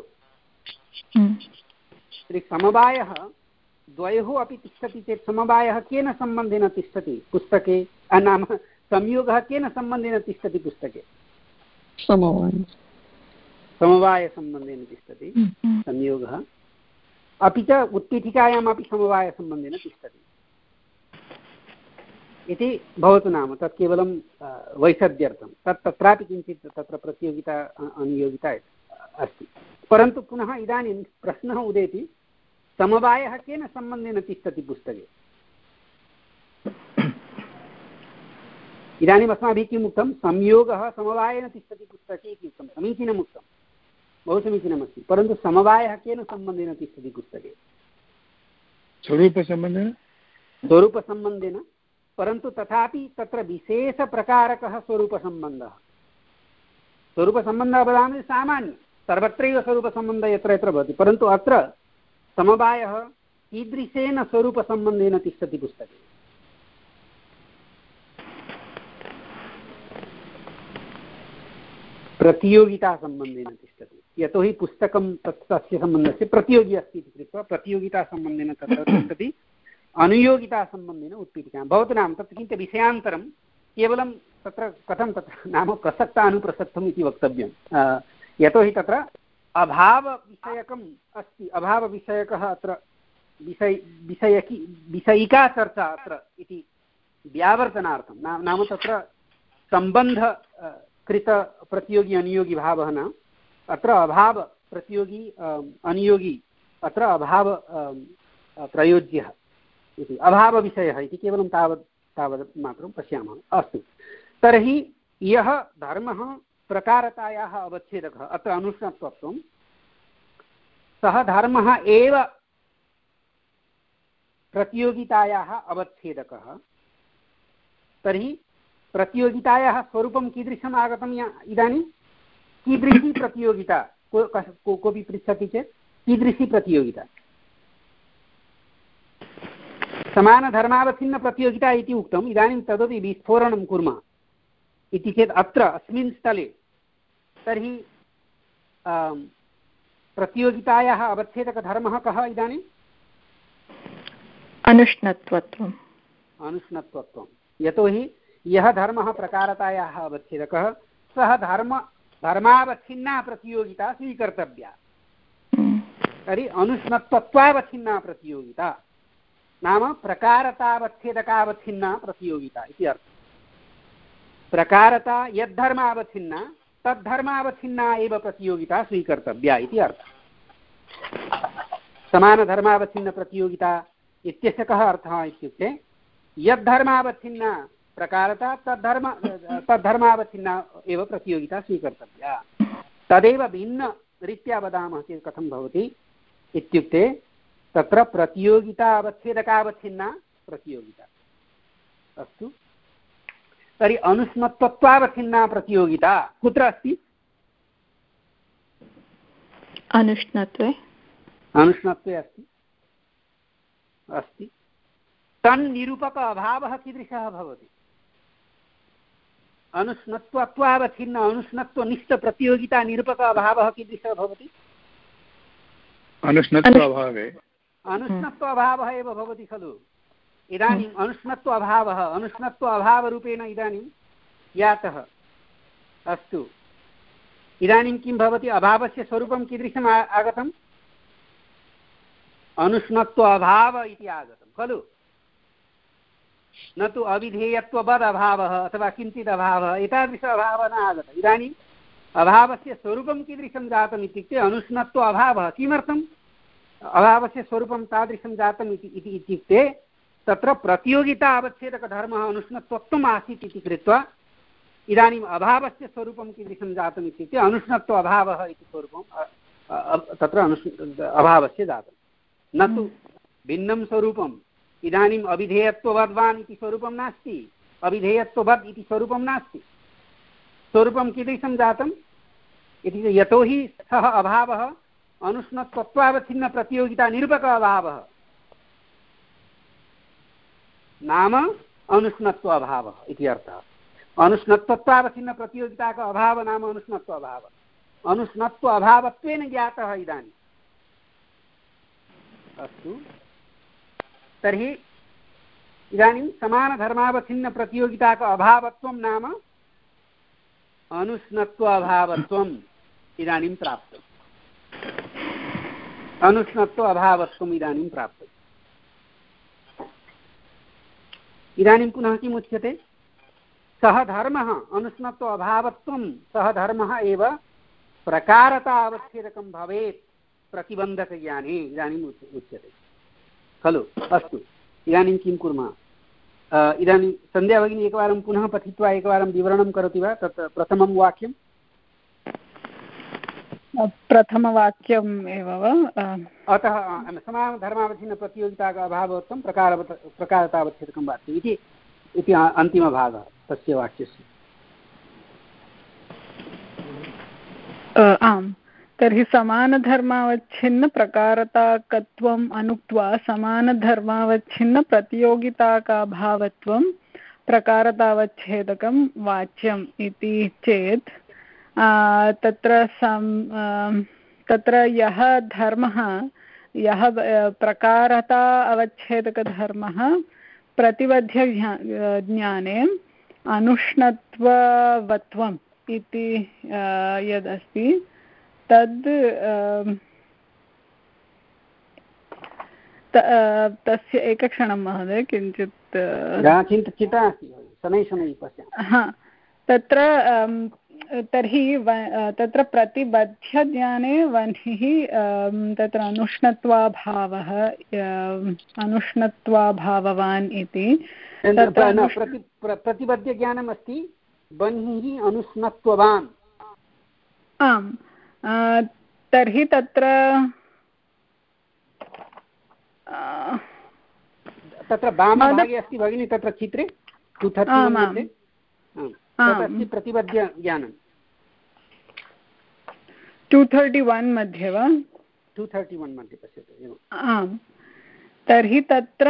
तर्हि समवायः द्वयोः अपि तिष्ठति चेत् समवायः केन सम्बन्धेन तिष्ठति पुस्तके नाम संयोगः केन सम्बन्धेन तिष्ठति पुस्तके समवाय समवायसम्बन्धेन तिष्ठति संयोगः अपि च उत्पीठिकायामपि समवायसम्बन्धेन तिष्ठति इति भवतु नाम तत् केवलं वैषद्यर्थं तत् तत्रापि किञ्चित् तत्र प्रतियोगिता अनुयोगिता अस्ति परन्तु पुनः इदानीं प्रश्नः उदेति समवायः केन सम्बन्धेन तिष्ठति पुस्तके इदानीम् अस्माभिः किम् उक्तं संयोगः समवायेन तिष्ठति पुस्तके इति उक्तं समीचीनम् उक्तं बहु समीचीनमस्ति परन्तु समवायः केन सम्बन्धेन तिष्ठति पुस्तके स्वरूपसम्बन्धेन स्वरूपसम्बन्धेन परन्तु तथापि तत्र विशेषप्रकारकः स्वरूपसम्बन्धः स्वरूपसम्बन्धः वदामि सामान्य सर्वत्रैव स्वरूपसम्बन्धः यत्र यत्र भवति परन्तु अत्र समवायः कीदृशेन स्वरूपसम्बन्धेन तिष्ठति पुस्तके प्रतियोगितासम्बन्धेन तिष्ठति यतोहि पुस्तकं तत् तस्य सम्बन्धस्य प्रतियोगी अस्ति इति कृत्वा प्रतियोगितासम्बन्धेन तत्र तिष्ठति अनुयोगितासम्बन्धेन उत्पीठिका भवतु नाम तत् किञ्च विषयान्तरं केवलं तत्र कथं तत्र नाम प्रसक्तानुप्रसक्तम् इति वक्तव्यं यतोहि तत्र अभावविषयकम् अस्ति अभावविषयकः अत्र विषय विषयकी विषयिका चर्चा अत्र इति व्यावर्तनार्थं नाम नाम तत्र सम्बन्ध कृत प्रतियोगी अनुयोगी भावः न अत्र अभाव प्रतियोगी अनुयोगी अत्र अभाव प्रयोज्यः इति अभावविषयः इति केवलं तावत् तावत् मात्रं पश्यामः अस्तु तर्हि यः धर्मः प्रकारतायाः अवच्छेदकः अत्र अनुष्णत्वत्वं सः धर्मः एव प्रतियोगितायाः अवच्छेदकः तर्हि प्रतियोगितायाः स्वरूपं कीदृशम् आगतं इदानीं कीदृशी प्रतियोगिता को कोऽपि पृच्छति चेत् कीदृशी प्रतियोगिता समानधर्मावच्छिन्नप्रतियोगिता इति उक्तम् इदानीं तदपि विस्फोरणं कुर्मः इति चेत् अत्र अस्मिन् स्थले तर्हि प्रतियोगितायाः अवच्छेदकधर्मः कः इदानीम् अनुष्णत्वत्वम् अनुष्णत्वत्वं यतोहि यः धर्मः प्रकारतायाः अवच्छेदकः सः धर्म धर्मावच्छिन्ना प्रतियोगिता स्वीकर्तव्या तर्हि अनुष्णत्वत्वावच्छिन्ना प्रतियोगिता नाम प्रकारतावच्छेदकावच्छिन्ना प्रतियोगिता इति अर्थः प्रकारता यद्धर्मावच्छिन्ना तद्धर्मावच्छिन्ना एव प्रतियोगिता स्वीकर्तव्या इति अर्थः समानधर्मावच्छिन्नप्रतियोगिता इत्यस्य कः अर्थः इत्युक्ते यद्धर्मावच्छिन्ना प्रकारता तद्धर्म तद्धर्मावच्छिन्ना एव प्रतियोगिता स्वीकर्तव्या तदेव भिन्नरीत्या वदामः चेत् कथं भवति इत्युक्ते तत्र प्रतियोगिता अवच्छेदकावच्छिन्ना प्रतियोगिता अस्तु तर्हि अनुष्णत्वत्वावच्छिन्ना प्रतियोगिता कुत्र अस्ति अनुष्णत्वे अनुष्णत्वे अस्ति अस्ति तन्निरूपक अभावः कीदृशः भवति अनुष्णत्वत्वावच्छिन्न अनुष्णत्वनिष्ठप्रतियोगिता निरूपक अभावः कीदृशः भवति अनुष्णत्व अभावे अनुष्णत्व अभावः एव भवति खलु इदानीम् अनुष्णत्व अभावः अनुष्णत्व अभावरूपेण इदानीं ज्ञातः अस्तु इदानीं किं भवति अभावस्य स्वरूपं कीदृशम् आगतम् अनुष्णत्व अभाव इति आगतं खलु न तु अविधेयत्ववद् अभावः अथवा किञ्चित् अभावः एतादृश अभावः न आगतः इदानीम् अभावस्य स्वरूपं कीदृशं जातम् इत्युक्ते अनुष्णत्व अभावः किमर्थम् अभावस्य स्वरूपं तादृशं जातम् इति इत्युक्ते तत्र प्रतियोगिता अवच्छेदकधर्मः अनुष्णत्वत्वम् आसीत् इति कृत्वा इदानीम् अभावस्य स्वरूपं कीदृशं जातम् इत्युक्ते अनुष्णत्व अभावः इति स्वरूपं तत्र अनुष् अभावस्य जातं न तु भिन्नं स्वरूपम् इदानीम् अविधेयत्ववद्वान् इति स्वरूपं नास्ति अविधेयत्ववद् इति स्वरूपं नास्ति स्वरूपं कीदृशं जातम् इति यतोहि सः अभावः अनुष्णत्वत्वावच्छिन्नप्रतियोगिता निरूपक अभावः नाम अनुष्णत्व अभावः इति अर्थः अनुष्णत्वत्वावच्छिन्नप्रतियोगिता का अभावः नाम अनुष्णत्व अभावः अनुष्णत्व अभावत्वेन ज्ञातः इदानीम् अस्तु तर्हि इदानीं समानधर्मावच्छिन्नप्रतियोगिता का अभावत्वं नाम अनुष्णत्व अभावत्वम् इदानीं प्राप्तम् अनुष्णत्व अभावत्वम् इदानीं प्राप्तम् इदानीं पुनः किम् उच्यते? सः धर्मः अनुष्णत्व अभावत्वं सः धर्मः एव प्रकारता अवच्छेदकं भवेत् प्रतिबन्धकज्ञाने इदानीम् उच्यते खलु। अस्तु, इदानीं किं कुर्मः? इदानीं सन्ध्या भगिनी एकवारं पुनः पठित्वा एकवारं विवरणं करोति वा तत् प्रथमं वाक्यं? प्रथमवाक्यम् एव वा? अतः समानधर्मावच्छिन्नप्रतियोगिता अभावत्वं प्रकार प्रकारतावच्छेदकं वाक्यम् इति इति अन्तिमभागः तस्य वाक्यस्य। आम्, तर्हि समानधर्मावच्छिन्नप्रकारताकत्वम् अनुक्त्वा समानधर्मावच्छिन्नप्रतियोगिताकाभावत्वं प्रकारतावच्छेदकं वाच्यम् इति चेत् तत्र सं तत्र यः धर्मः यः प्रकारता अवच्छेदकधर्मः प्रतिबध्य ज्ञाने अनुष्णत्ववत्वम् इति यदस्ति तद् तस्य एकक्षणं महोदय किञ्चित् हा तत्र तर्हि तत्र प्रतिबध्यज्ञाने वह्निः तत्र अनुष्णत्वाभावः अनुष्णत्वाभाववान् इति प्रतिबध्यज्ञानम् अस्ति वह्निः अनुष्णत्ववान्। आम्, तर्हि तत्र तत्र वामभागे अस्ति भगिनी तत्र चित्रे टु थर्टि प्रतिबद्ध ज्ञानं टु थर्टि वन् मध्ये वा? टु थर्टि वन् मध्ये पश्यतु। आम्, तर्हि तत्र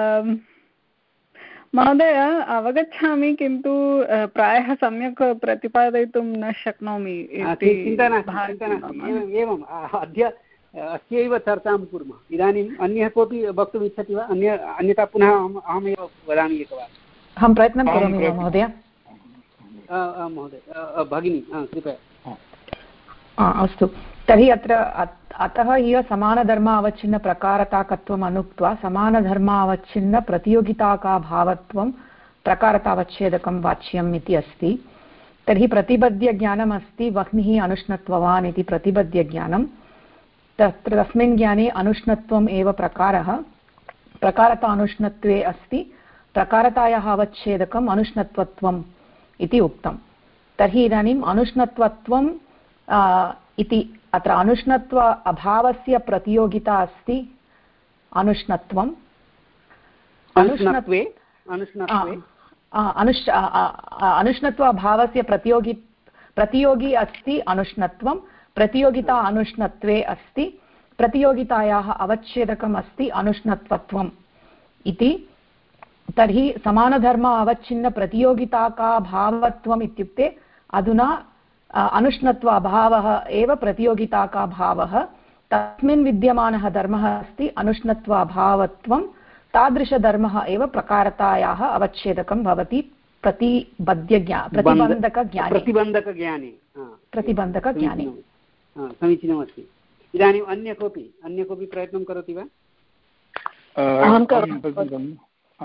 महोदय अवगच्छामि किन्तु प्रायः सम्यक् प्रतिपादयितुं न शक्नोमि। चिन्ता नास्ति, एवम् अद्य अस्यैव चर्चां कुर्मः। इदानीम् अन्यः कोऽपि वक्तुम् इच्छति वा? अन्य अन्यथा पुनः अहमेव वदामि एकवारम्। अहं प्रयत्नं करोमि वा महोदय? महोदय भगिनी कृपया। अस्तु, तर्हि अत्र अतः इह समानधर्म अवच्छिन्नप्रकारताकत्वम् अनुक्त्वा समानधर्म अवच्छिन्नप्रतियोगिताकाभावत्वं प्रकारतावच्छेदकं वाच्यम् इति अस्ति। तर्हि प्रतिबध्यज्ञानम् अस्ति वह्निः अनुष्णत्ववान् इति प्रतिबध्यज्ञानं। तत्र तस्मिन् ज्ञाने अनुष्णत्वम् एव प्रकारः, प्रकारता अनुष्णत्वे अस्ति, प्रकारतायाः अवच्छेदकम् अनुष्णत्वत्वम् इति उक्तं। तर्हि इदानीम् अनुष्णत्वत्वं इति अत्र अनुष्णत्व अभावस्य प्रतियोगिता अस्ति अनुष्णत्वम्। अनुष्णत्वे अनुष् अनुष्णत्व अभावस्य प्रतियोगि प्रतियोगी अस्ति अनुष्णत्वं, प्रतियोगिता अनुष्णत्वे अस्ति, प्रतियोगितायाः अवच्छेदकम् अस्ति अनुष्णत्वत्वम् इति। तर्हि समानधर्म अवच्छिन्नप्रतियोगिताकाभावत्वम् इत्युक्ते अधुना अनुष्णत्व अभावः एव प्रतियोगिताकाभावः, तस्मिन् विद्यमानः धर्मः अस्ति अनुष्णत्व अभावत्वं, तादृशधर्मः एव प्रकारतायाः अवच्छेदकं भवति प्रतिबध्यज्ञा प्रतिबन्धकज्ञाने प्रतिबन्धकज्ञाने प्रतिबन्धकज्ञाने समीचीनमस्ति। इदानीम् अन्य कोऽपि अन्य कोऽपि प्रयत्नं करोति वा? अहं करोमि।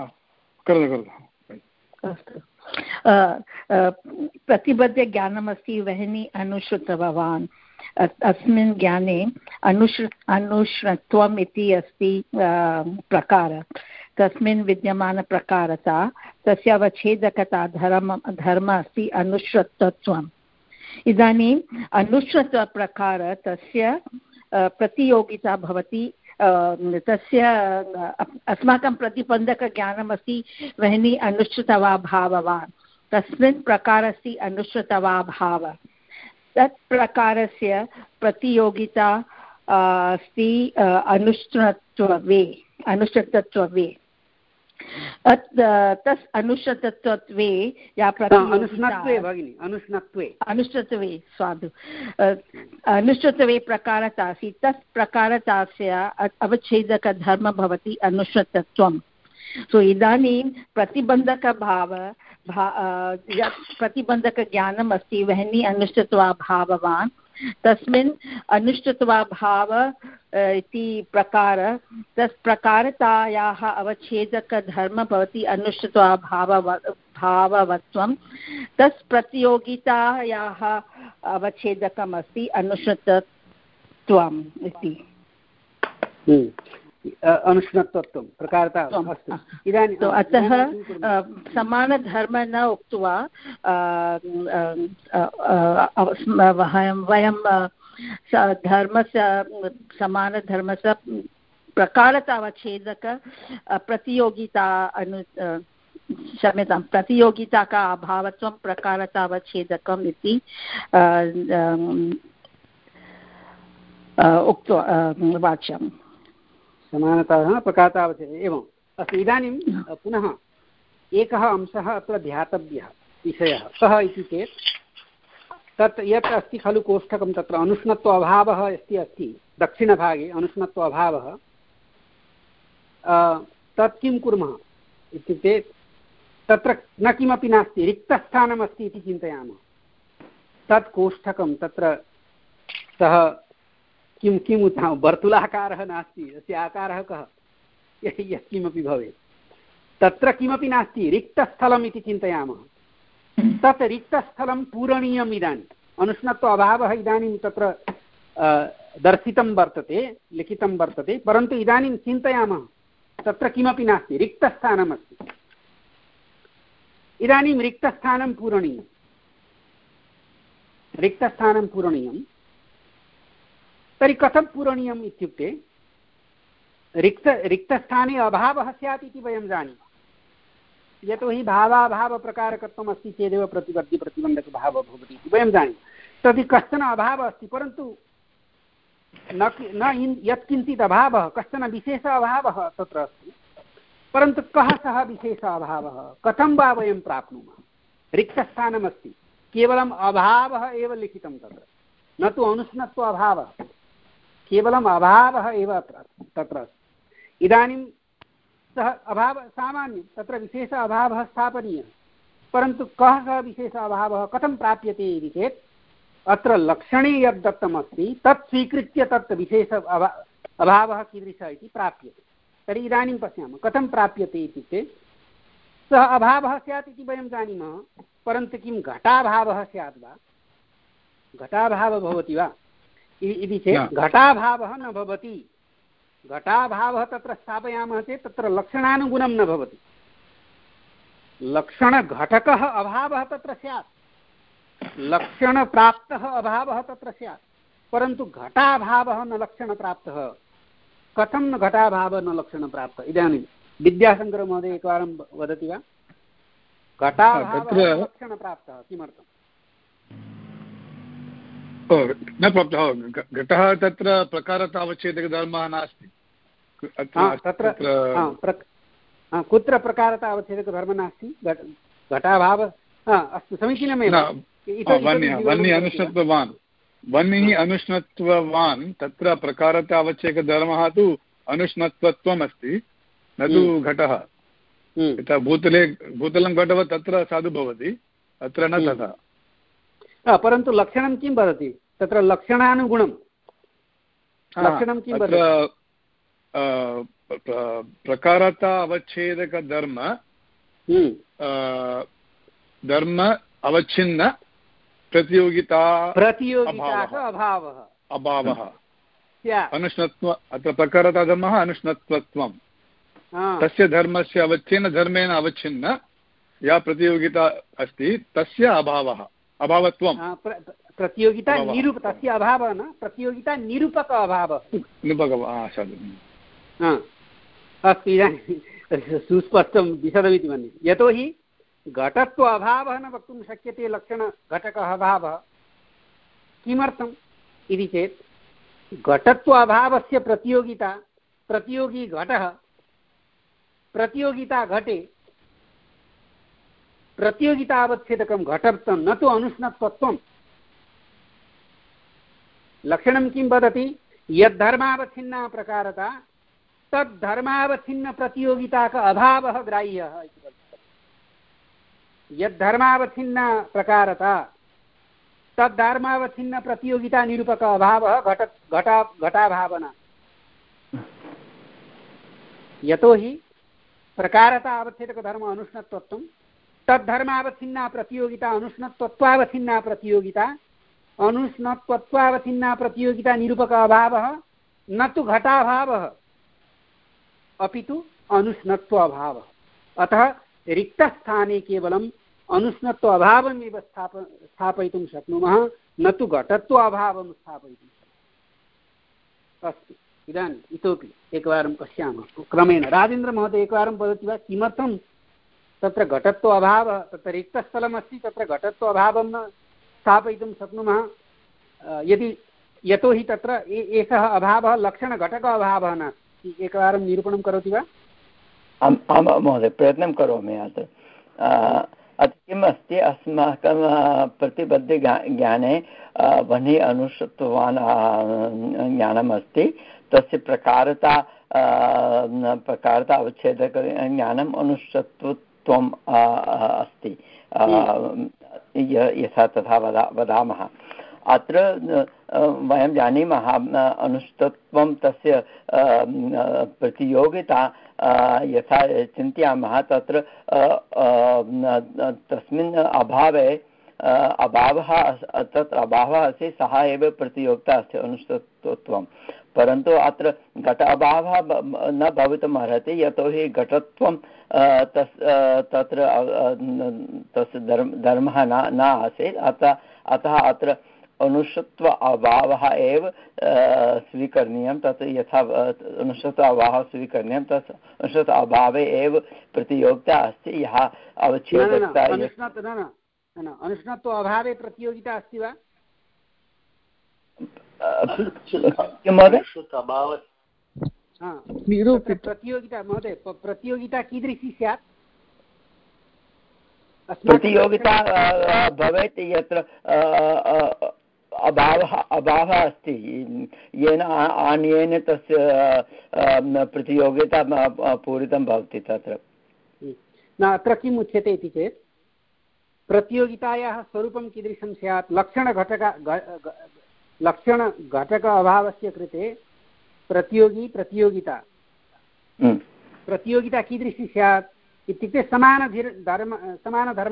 अस्तु, प्रतिबद्धज्ञानमस्ति वह्नि अनुश्रुतवान्। अस्मिन् ज्ञाने अनुश्रु अनुश्रत्वम् इति अस्ति प्रकार, तस्मिन् विद्यमानप्रकारता तस्य अवच्छेदकता धर्म धर्म अस्ति अनुश्रतत्वम्। इदानीम् अनुश्रतप्रकार तस्य प्रतियोगिता भवति, तस्य अस्माकं प्रतिबन्धकज्ञानमस्ति वह्नि अनुश्रुतवा भाववान्, तस्मिन् प्रकारस्य अनुश्रुतवा भाव, तत् प्रकारस्य प्रतियोगिता अस्ति अनुश्रुतत्वे अनुश्रुतत्वे तस् अनुश्रुतत्वे या अनुष्णत्वे भगिनि अनुष्णत्वे अनुष्ठत्वे स्वादु अनुष्ठत्वे प्रकारता अस्ति, तत् प्रकारतास्य अवच्छेदकधर्म भवति अनुष्ठतत्वम्। सो इदानीं प्रतिबन्धकभाव प्रतिबन्धकज्ञानम् अस्ति वह्नि अनुष्ठत्वा भाववान्, तस्मिन् अनुष्ठत्वा भाव इति प्रकार तस् प्रकारतायाः अवच्छेदकधर्मः भवति अनुष्ठित्वा भाव भाववत्वं तस् प्रतियोगितायाः अवच्छेदकम् अस्ति अनुष्ठितत्वम् इति अनुष्णत्वत्वं प्रकारता अस्तु। इदानीम् अतः समानधर्म न उक्त्वा वयं धर्मस्य समानधर्मस्य प्रकारतावच्छेदक प्रतियोगिता अनु क्षम्यतां प्रतियोगिता का अभावत्वं प्रकारतावच्छेदकम् इति उक्त्वा वाच्यम्। समानताः प्रकारतावच्छेदः एवम् अस्तु। इदानीं पुनः एकः अंशः अत्र ध्यातव्यः विषयः कः इति चेत् तत् यत् अस्ति खलु कोष्ठकं तत्र अनुष्णत्व अभावः अस्ति अस्ति दक्षिणभागे अनुष्णत्व अभावः तत् किं कुर्मः इत्युक्ते तत्र न किमपि नास्ति रिक्तस्थानमस्ति इति चिन्तयामः। तत् कोष्ठकं तत्र सः किं किम् उत्तमं वर्तुलाकारः नास्ति तस्य आकारः कः यत्किमपि भवेत् तत्र किमपि नास्ति रिक्तस्थलम् इति चिन्तयामः। तत् रिक्तस्थलं पूरणीयम्। इदानीम् अनुष्णत्व अभावः इदानीं तत्र दर्शितं वर्तते लिखितं वर्तते परन्तु इदानीं चिन्तयामः तत्र किमपि नास्ति रिक्तस्थानमस्ति। इदानीं रिक्तस्थानं पूरणीयं रिक्तस्थानं पूरणीयं तर्हि कथं पूरणीयम् इत्युक्ते रिक्त रिक्तस्थाने अभावः स्यात् इति वयं जानीमः। यतोहि भावाभावप्रकारकत्वम् अस्ति चेदेव प्रतिबद्धिप्रतिबन्धकभावः भवति इति वयं जानीमः। तर्हि कश्चन अभावः अस्ति परन्तु न न यत्किञ्चित् अभावः कश्चन विशेष अभावः तत्र अस्ति परन्तु कः सः विशेष अभावः कथं वा वयं प्राप्नुमः। रिक्तस्थानमस्ति केवलम् अभावः एव लिखितं तत्र न तु अनुष्णत्व अभावः केवलम् अभावः एव तत्र अस्ति। इदानीं सः अभावः सामान्यं तत्र विशेष अभावः स्थापनीयः परन्तु कः सः विशेष अभावः कथं प्राप्यते इति चेत् अत्र लक्षणे यद् दत्तमस्ति तत् स्वीकृत्य तत् विशेष अभा अभावः कीदृशः इति प्राप्यते। तर्हि इदानीं पश्यामः कथं प्राप्यते इत्युक्ते सः अभावः स्यात् इति वयं जानीमः परन्तु किं घटाभावः स्यात् वा घटाभावः भवति वा इति चेत् घटाभावः न भवति। घटाभावः तत्र स्थापयामः चेत् तत्र लक्षणानुगुणं न भवति। लक्षणघटकः अभावः तत्र स्यात् लक्षणप्राप्तः अभावः तत्र स्यात् परन्तु घटाभावः न लक्षणप्राप्तः। कथं न घटाभावः न लक्षणप्राप्तः इदानीं विद्याशङ्करमहोदय एकवारं वदति वा। घटाभावः लक्षणप्राप्तः किमर्थम् न प्राप्तः घटः तत्र प्रकारतावच्छेदकधर्मः नास्ति तत्र कुत्र प्रकारतावच्छेदकधर्मः नास्ति घटाभाव अस्तु समीचीनमेव। वह्निः अनुष्णत्ववान् वह्निः अनुष्णत्ववान् तत्र प्रकारतावच्छेदकधर्मः तु अनुष्णत्वत्वम् अस्ति न तु घटः। यथा भूतले भूतलं घटवत् तत्र साधु भवति अत्र न तथा परन्तु लक्षणं किं वदति तत्र लक्षणानुगुणं लक्षणं किं वदति प्रकारता अवच्छेदकधर्म धर्म अवच्छिन्न प्रतियोगिता प्रतियोगिता अभावः अभावः अनुष्णत्व अत्र प्रकारताधर्मः अनुष्णत्वत्वं तस्य धर्मस्य अवच्छिन्न धर्मेण अवच्छिन्न या प्रतियोगिता अस्ति तस्य अभावः अभावत्वं प्रतियोगिता निरूप तस्य अभावः न प्रतियोगिता निरूपक अभावः निरूपक अस्तु। इदानीं सुस्पष्टं विशदमिति मन्ये यतोहि घटत्व अभावः न वक्तुं शक्यते लक्षणघटकः अभावः। किमर्थम् इति चेत् घटत्व अभावस्य प्रतियोगिता प्रतियोगी घटः प्रतियोगिता घटे प्रतियोगितावच्छेदकं घटत्वं न तु अनुष्णत्वत्वं। लक्षणं किं वदति यद्धर्मावच्छिन्ना प्रकारता तद्धर्मावच्छिन्न प्रतियोगिता का अभावः ग्राह्यः इति वदति। यद्धर्मावच्छिन्ना प्रकारता तद्धर्मावच्छिन्न प्रतियोगिता निरूपक अभावः घट घटा घटाभावना यतोहि प्रकारता अवच्छेदकधर्म अनुष्णत्वत्वं तद्धर्मावच्छिन्ना प्रतियोगिता अनुष्णत्वत्वावच्छिन्ना प्रतियोगिता अनुष्णत्वत्वावच्छिन्ना प्रतियोगिता निरूपक अभावः न तु घटाभावः अपि तु अनुष्णत्व अभावः। अतः रिक्तस्थाने केवलम् अनुष्णत्व अभावमेव स्थाप स्थापयितुं शक्नुमः, न तु घटत्व अभावं स्थापयितुं शक्नुमः। अस्तु, इदानीम् इतोपि एकवारं पश्यामः क्रमेण। राजेन्द्रमहोदय एकवारं वदति वा किमर्थं तत्र घटत्व अभावः, तत्र रिक्तस्थलमस्ति, तत्र घटत्व अभावं न स्थापयितुं शक्नुमः? यदि यतोहि तत्र एषः अभावः लक्षणघटक अभावः नास्ति। एकवारं निरूपणं करोति वा? आम् आम् महोदय, प्रयत्नं करोमि। अत्र अत्र किम् अस्ति, अस्माकं प्रतिबद्धे ज्ञाने वह्नि अनुष्ठत्वान् ज्ञानम् अस्ति, तस्य प्रकारता प्रकारता अवच्छेदकज्ञानम् अनुष्ठत्वम् अस्ति, यथा तथा वदा वदामः। अत्र वयं जानीमः अनुष्ठत्वं तस्य प्रतियोगिता यथा चिन्तयामः तत्र तस्मिन् अभावे अभावः तत्र अभावः अस्ति, सः एव प्रतियोगिता अस्ति अनुष्ठत्वं। परन्तु अत्र घट अभावः न भवितुम् अर्हति, यतोहि घटत्वं तस् तत्र तस्य धर्म धर्मः न न आसीत्। अतः अतः अत्र अनुष्ठत्व अभावः एव स्वीकरणीयं। तत् यथा अनुष्ठत्व अभावः स्वीकरणीयं, तत् अनुष्ठत्व अभावे एव प्रतियोगिता अस्ति। यः अवच्छेदकता अनुष्णत्व अभावे प्रतियोगिता अस्ति वा? किं महोदय? प्रतियोगिता महोदय, प्रतियोगिता कीदृशी स्यात्? प्रतियोगिता भवेत् यत्र अभावः अभावः अस्ति, येन अन्येन तस्य प्रतियोगिता पूरितं भवति। तत्र न अत्र किम् उच्यते इति चेत् प्रतियोगितायाः स्वरूपं कीदृशं स्यात्? लक्षणघटक लक्षणघटक अभावस्य कृते प्रतियोगी प्रतियोगिता प्रतियोगिता कीदृशी स्यात् इत्युक्ते समानधर्म समानधर्म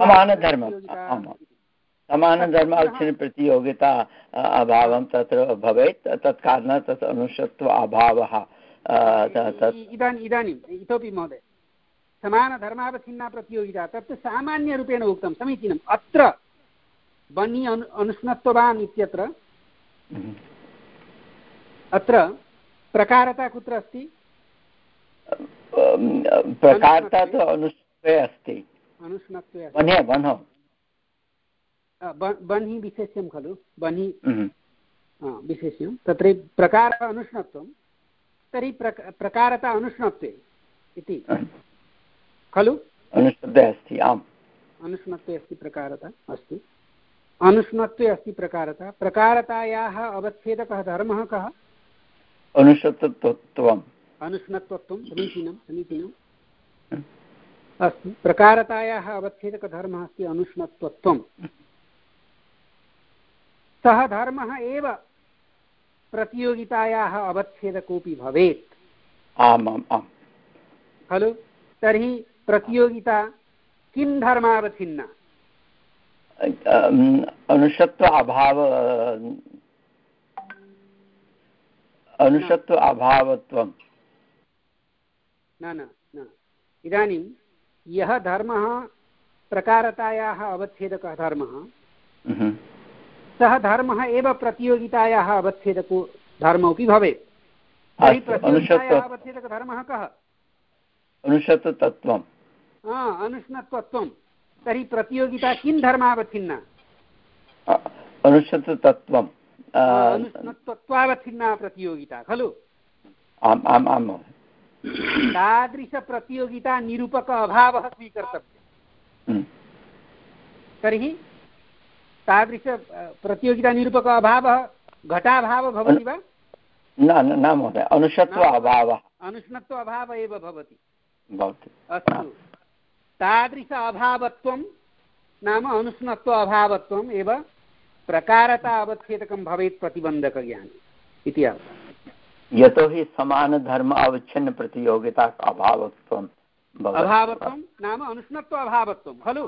समानधर्म अवच्छिन्न प्रतियोगिता अभावं तत्र भवेत्। तत्कारणात् तत् अनुष्ठत्व अभावः। इदानीम् इदानीम् इतोपि महोदय, समानधर्मावच्छिन्ना प्रतियोगिता तत् सामान्यरूपेण उक्तं, समीचीनम्। अत्र बन्नि अनु अनुष्णत्ववान् इत्यत्र अत्र प्रकारता कुत्र अस्ति? प्रकारता तु अनुष्णत्वे अस्ति। अनुष्णत्वे बन्हे बन्हो बन्हि विशेष्यं खलु? बन्हि विशेष्यं, तत्र प्रकार अनुष्णत्वं, तर्हि प्रक प्रकारता अनुष्णत्वे इति खलु? अनुष्णत्वे अस्ति। आम्, अनुष्णत्वे अस्ति प्रकारता। अस्तु, अनुष्णत्वे अस्ति प्रकारता। प्रकारतायाः अवच्छेदकः धर्मः कः? अनुष्णत्वत्वम्। अनुष्णत्वत्वं, समीचीनं समीचीनम्। अस्तु, प्रकारतायाः अवच्छेदकधर्मः अस्ति अनुष्णत्वत्वं। सः धर्मः एव प्रतियोगितायाः अवच्छेदकोऽपि भवेत्। आम् आम् आम् खलु? तर्हि प्रतियोगिता किं धर्मावच्छिन्ना? अनुष्ठत्व अभाव अनुष्ठत्व अभावत्वं न न न इदानीं यः धर्मः प्रकारतायाः अवच्छेदकः धर्मः, सः धर्मः एव प्रतियोगितायाः अवच्छेदको धर्मोऽपि भवेत्। तर्हि प्रतियोगितायाः अवच्छेदकधर्मः कः? अनुष्ठत्वत्वं। अनुष्णत्वत्वं। तर्हि प्रतियोगिता किं धर्मावच्छिन्ना? अनुष्ठत्वत्वं। अनुष्णत्वत्वावच्छिन्ना प्रतियोगिता खलु? आम् आम् आम्। तादृशप्रतियोगिता निरूपक अभावः स्वीकर्तव्यः। तर्हि तादृश प्रतियोगिता निरूपक अभावः घटाभावः भवति वा? न न महोदय, अनुष्णत्व अभावः। अनुष्णत्व अभावः एव भवति। अस्तु, तादृश अभावत्वं नाम अनुष्णत्व अभावत्वम् एव प्रकारता अवच्छेदकं भवेत् प्रतिबन्धकज्ञाने इति अर्थः। यतोहि समानधर्म अवच्छिन्न प्रतियोगिता अभावत्वम् अभावत्वं नाम अनुष्णत्व अभावत्वं खलु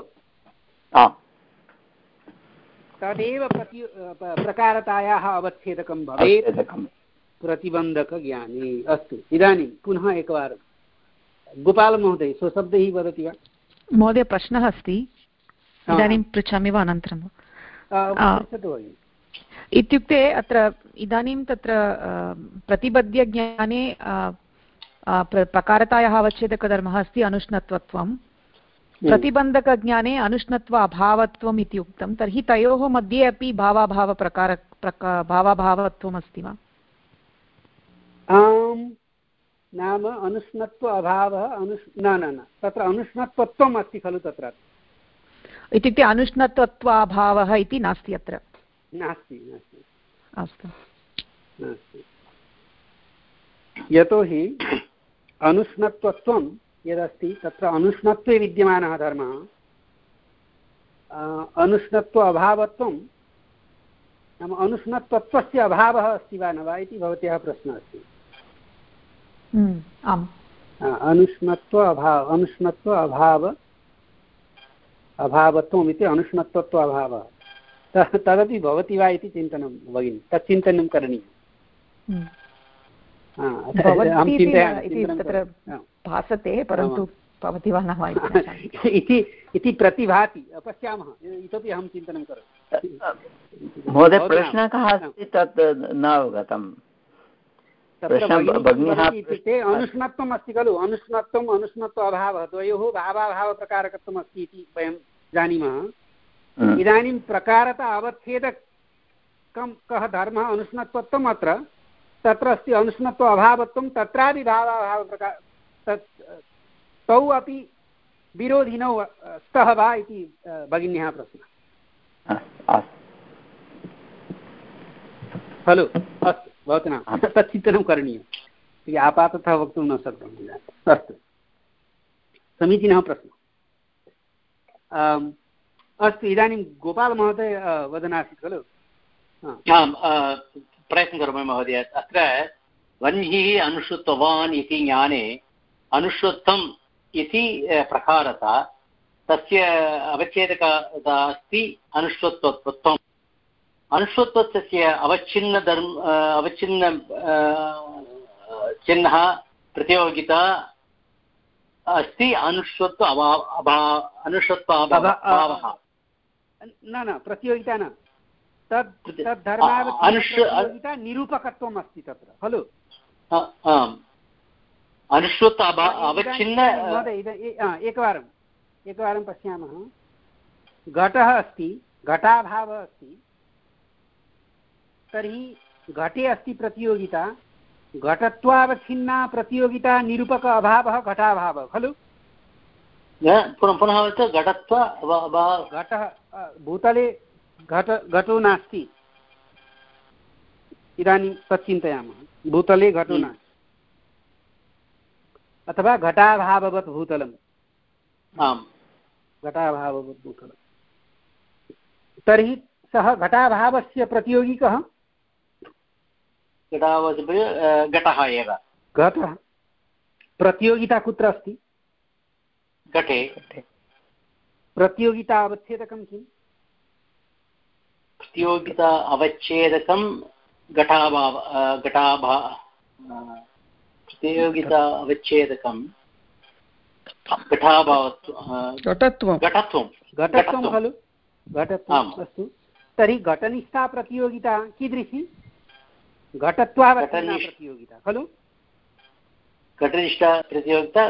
तदेव प्रति प्रकारतायाः अवच्छेदकं भवेत् प्रतिबन्धकज्ञाने। अस्तु इदानीं पुनः एकवारं गोपालमहोदय स्वशब्दैः वदति वा? महोदय प्रश्नः अस्ति, इदानीं पृच्छामि वा अनन्तरं? इत्युक्ते अत्र इदानीं तत्र प्रतिबद्ध्यज्ञाने प्रकारतायाः अवच्छेदकधर्मः अस्ति अनुष्णत्वत्वं, प्रतिबन्धकज्ञाने अनुष्णत्व अभावत्वम् इति उक्तं। तर्हि तयोः मध्ये अपि भावाभावप्रकार भावाभावत्वम् अस्ति वा? आम्, नाम अनुष्णत्व अभावः अनुष् न न न तत्र अनुष्णत्वत्वम् अस्ति खलु तत्र। इत्युक्ते अनुष्णत्वत्वाभावः इति नास्ति अत्र? नास्ति नास्ति। अस्तु, नास्ति। यतोहि अनुष्णत्वत्वं यदस्ति तत्र अनुष्णत्वे विद्यमानः धर्मः, अनुष्णत्व अभावत्वं नाम अनुष्णत्वत्वस्य अभावः अस्ति वा न वा इति भवत्याः प्रश्नः अस्ति। आम्, अनुष्णत्व अभाव अनुष्णत्व अभाव अभावत्वम् इति अनुष्णत्वत्व अभावः तदपि भवति वा इति चिन्तनं भगिनि, तच्चिन्तनं करणीयम्। तत्र भासते, परन्तु भवति वा न वा इति प्रतिभाति। पश्यामः, इतोपि अहं चिन्तनं करोमि। महोदय प्रश्नः कः अस्ति तत् न अवगतम्। इत्युक्ते अनुष्णत्वम् अस्ति खलु, अनुष्णत्वम् अनुष्णत्व अभावः द्वयोः भावाभावप्रकारकत्वम् अस्ति इति वयं जानीमः। इदानीं प्रकारता अवच्छेदकं कः धर्मः अनुष्णत्वत्वम् अत्र तत्र अस्ति अनुष्णत्व अभावत्वं, तत्रापि भावाभावप्रकार तत् तौ अपि विरोधिनौ स्तः वा इति भगिन्याः प्रश्नः खलु। अस्तु, भवतु नाम तच्चिन्तनं करणीयम्, आपाततः वक्तुं न शक्नोमि। अस्तु, समीचीनः प्रश्नः। अस्तु, इदानीं गोपालमहोदय वदनासीत् खलु? प्रयत्नं करोमि महोदय। अत्र वह्निः अनुष्ठुतवान् इति ज्ञाने अनुष्ठुत्वम् इति प्रकारता, तस्य अवच्छेदकता अस्ति अनुष्ठुत्वत्वम्। अनुष्ठुत्वस्य अवच्छिन्न धर्म अवच्छिन्न चिह्नः प्रतियोगिता अस्ति अनुष्ठुत्व अभाव अभाव अनुष्ठुत्व अभावः न न प्रतियोगिता न तद् तद् धर्मावच्छिन्नता निरूपकत्वम् अस्ति तत्र खलु। अनुष्ठुत्व अवच्छिन्न एकवारम् एकवारं पश्यामः। घटः अस्ति, घटाभावः अस्ति, तर्हि घटे अस्ति प्रतियोगिता, घटत्वावच्छिन्ना प्रतियोगिता निरूपक अभावः घटाभावः खलु। पुनः घटत्व घटः भूतले घट घटो नास्ति, इदानीं तच्चिन्तयामः। भूतले घटो नास्ति अथवा घटाभाववत् भूतलम्, आम् घटाभाववत् भूतलं, तर्हि सः घटाभावस्य प्रतियोगी कः? घटः एव। घटः प्रतियोगिता कुत्र अस्ति? घटे। प्रतियोगिता अवच्छेदकं किम्? प्रतियोगिता अवच्छेदकं घटाभाव घटाभा प्रतियोगिता अवच्छेदकं घटाभावत्वं घटत्वं घटत्वं खलु। घटत्वम् अस्तु, तर्हि घटनिष्ठा प्रतियोगिता कीदृशी? घटत्वावच्छिन्ना प्रतियोगिता खलु। घटनिष्ठा प्रतियोगिता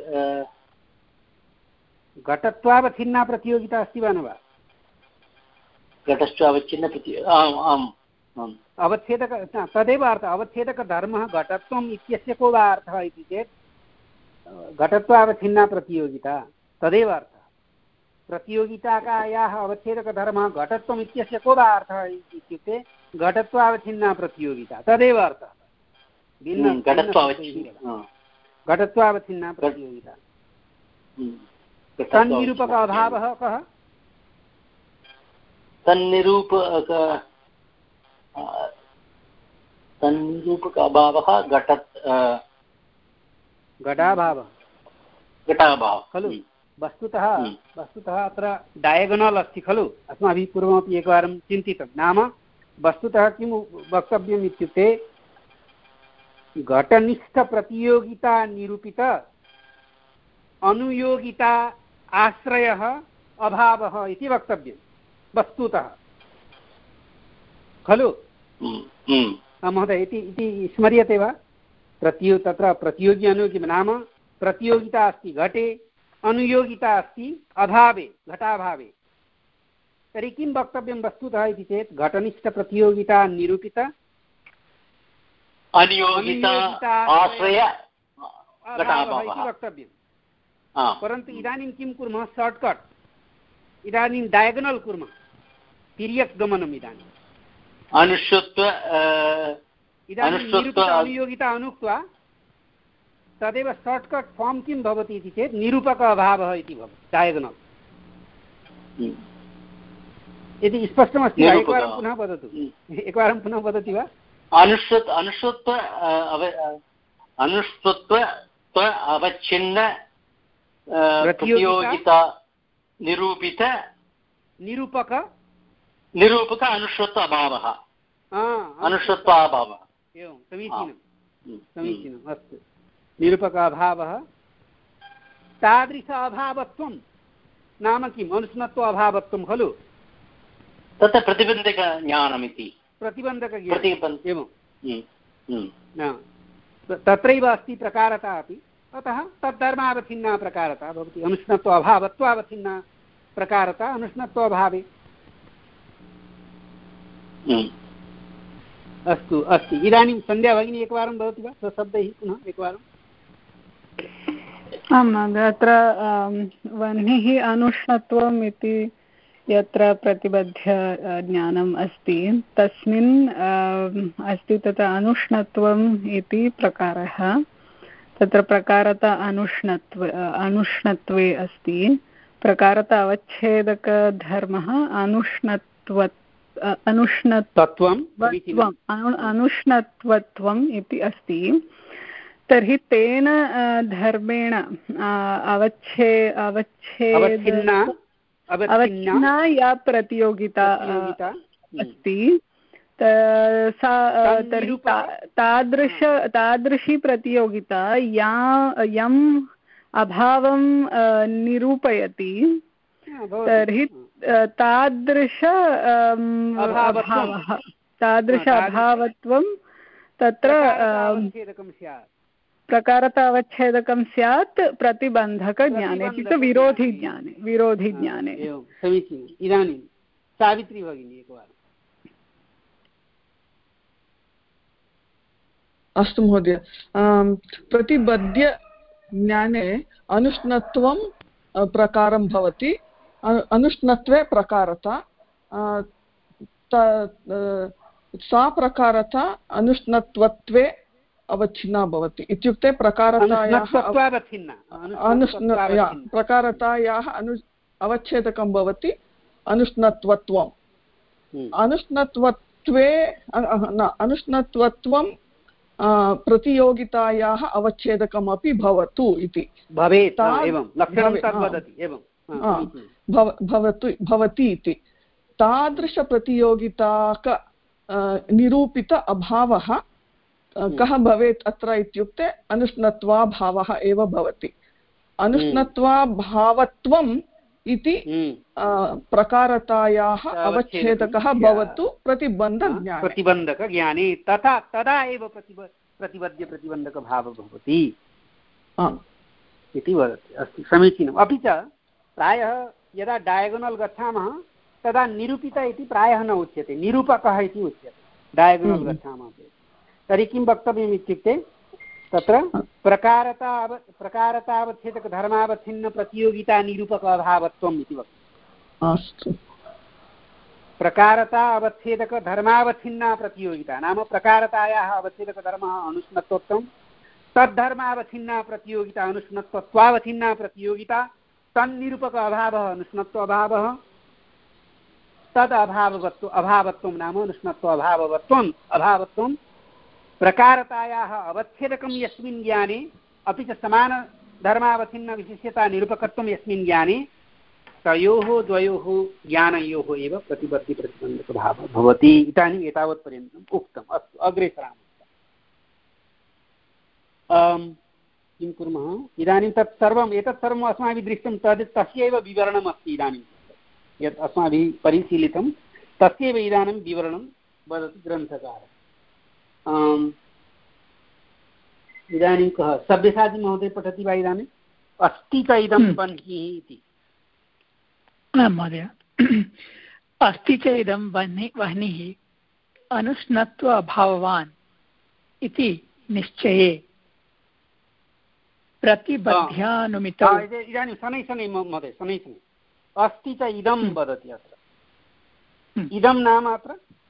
घटत्वावच्छिन्ना प्रतियोगिता अस्ति वा न वा? घटस्वावच्छिन्न प्रति आम् आम् अवच्छेदक तदेव अर्थः। अवच्छेदकधर्मः घटत्वम् इत्यस्य को वा अर्थः इति चेत् घटत्वावच्छिन्ना प्रतियोगिता तदेव अर्थः। प्रतियोगितायाः अवच्छेदकधर्मः घटत्वम् इत्यस्य को वा अर्थः इत्युक्ते घटत्वावच्छिन्ना प्रतियोगिता तदेव अर्थः। भिन्न घटत्वावच्छिन्ना प्रतियोगिता। तन्निरूपक अभावः कः? तन्निरूपक तन्निरूपक अभावः घट घटाभावः घटाभावः खलु। वस्तुतः वस्तुतः अत्र डायगोनल् अस्ति खलु, अस्माभिः पूर्वमपि एकवारं चिन्तितं। नाम वस्तुतः किं वक्तव्यम् इत्युक्ते घटनिष्ठप्रतियोगिता निरूपित अनुयोगिता आश्रयः अभावः इति वक्तव्यं वस्तुतः खलु। महोदय इति इति स्मर्यते वा? प्रतियो तत्र प्रतियोगी अनुयोगी नाम प्रतियोगिता अस्ति घटे, अनुयोगिता अस्ति अभावे घटाभावे। तर्हि किं वक्तव्यं वस्तुतः इति चेत् घटनिष्ठप्रतियोगिता निरूपित अनियोगिता आश्रय अभावः इति वक्तव्यं। परन्तु इदानीं किं कुर्मः? शार्ट्कट्, इदानीं डायगोनल् कुर्मः, तिर्यक् गमनम्। इदानीम् अनुष्ठत्व इदानीं अनुयोगिता अनुक्त्वा तदेव शार्ट्कट् फार्म् किं भवति इति चेत् निरूपक अभावः इति भवति डायगोनल्। यदि स्पष्टमस्ति वा? एकवारं पुनः वदतु, एकवारं पुनः वदति वा? अनुष्ठत् अनुष्ठत्व अनुष्ठत्व अवच्छिन्न प्रतियोगिता निरूपित निरूपक निरूपक अनुष्ठत्व अभावः अनुष्ठत्व अभावः। एवं समीचीनं समीचीनम्। अस्तु, निरूपक अभावः। तादृश अभावत्वं नाम किम्? अनुष्णत्व अभावत्वं खलु। तत्र प्रतिबन्धकज्ञानमिति प्रतिबन्धकज्ञानम्। एवं तत्रैव अस्ति प्रकारता अपि। अतः तद्धर्मावच्छिन्ना प्रकारता भवति। अनुष्णत्व अभावत्वावच्छिन्ना प्रकारता अनुष्णत्वाभावे। अस्तु अस्ति। इदानीं सन्ध्या भगिनी एकवारं भवति वा स्वशब्दैः पुनः एकवारम्? आं महोदय, अत्र वह्निः अनुष्णत्वम् इति यत्र प्रतिबद्ध्य ज्ञानम् अस्ति तस्मिन् अस्ति तत्र अनुष्णत्वम् इति प्रकारः। तत्र प्रकारता अनुष्णत्व अनुष्णत्वे अस्ति। प्रकारता अवच्छेदकधर्मः अनुष्णत्व अनुष्णत्वम् अनुष्णत्वत्वम् इति अस्ति। तर्हि तेन धर्मेण अवच्छे अवच्छेद अवच्छिन्ना या प्रतियोगिता अस्ति सा तर्हि तादृश तादृशी प्रतियोगिता या यम् अभावं निरूपयति तर्हि तादृश अभावः तादृश अभावत्वं तत्र प्रकारता अवच्छेदकं स्यात् प्रतिबन्धकज्ञाने इत्युक्ते विरोधिज्ञाने विरोधिज्ञाने। समीचीनम्। इदानीं सावित्री भगिनी एकवारम्। अस्तु महोदय, प्रतिबद्ध्य ज्ञाने अनुष्णत्वं प्रकारं भवति। अनुष्णत्वे प्रकारता सा प्रकारता अनुष्णत्वत्वे अवच्छिन्ना भवति। इत्युक्ते प्रकारतायाः प्रकारतायाः अनु अवच्छेदकं भवति अनुष्णत्वत्वम्। अनुष्णत्वत्वे अनुष्णत्वत्वं प्रतियोगितायाः अवच्छेदकमपि भवतु इति भवेत्। भवतु भवति इति तादृशप्रतियोगिताक निरूपित अभावः कः भवेत् अत्र इत्युक्ते अनुष्णत्वाभावः एव भवति। अनुष्णत्वाभावत्वम् इति प्रकारतायाः अवच्छेदकः भवतु प्रतिबन्धज्ञाने प्रतिबन्धकज्ञाने तथा तदा एव प्रतिब प्रतिबद्ध्य प्रतिबन्धकभावः भवति इति वदति। अस्तु, समीचीनम्। अपि च प्रायः यदा डायगोनल् गच्छामः तदा निरूपित इति प्रायः न उच्यते, निरूपकः इति उच्यते डायगोनल् गच्छामः चेत्। तर्हि किं वक्तव्यम् इत्युक्ते तत्र प्रकारता प्रकारतावच्छेदकधर्मावच्छिन्न प्रतियोगिता निरूपक अभावत्वम् इति वक्तव्यम्। अस्तु, प्रकारता अवच्छेदकधर्मावच्छिन्ना प्रतियोगिता नाम प्रकारतायाः अवच्छेदकधर्मः अनुष्णत्वत्वं, तद्धर्मावच्छिन्ना प्रतियोगिता अनुष्णत्वत्वावच्छिन्ना प्रतियोगिता, तन्निरूपक अभावः अनुष्णत्व अभावः, तद् अभाववत्व अभावत्वं नाम अनुष्णत्व अभाववत्वम् अभावत्वं, प्रकारतायाः अवच्छेदकं यस्मिन् ज्ञाने अपि च समानधर्मावच्छिन्नविशिष्यतानिरूपकत्वं यस्मिन् ज्ञाने तयोः द्वयोः ज्ञानयोः एव प्रतिपत्तिप्रतिबन्धकभावः भवति। इदानीम् एतावत्पर्यन्तम् उक्तम्। अस्तु, अग्रे सरामः। किं कुर्मः इदानीं? तत् सर्वम् एतत् सर्वम् अस्माभिः दृष्टं, तद् तस्यैव विवरणम् अस्ति। इदानीं यत् अस्माभिः परिशीलितं तस्यैव इदानीं विवरणं वदति ग्रन्थकारः। इदानीं कः? सव्यसाची महोदय पठति वा इदानीम्? अस्ति च इदं वह्निः इति। महोदय, अस्ति च इदं वह्निः अनुष्णत्व अभाववान् इति निश्चये प्रतिबध्यानुमितौ। इदानीं शनैः शनैः महोदय, शनैः शनैः अस्ति च इदं वदति अत्र। इदं नाम अत्र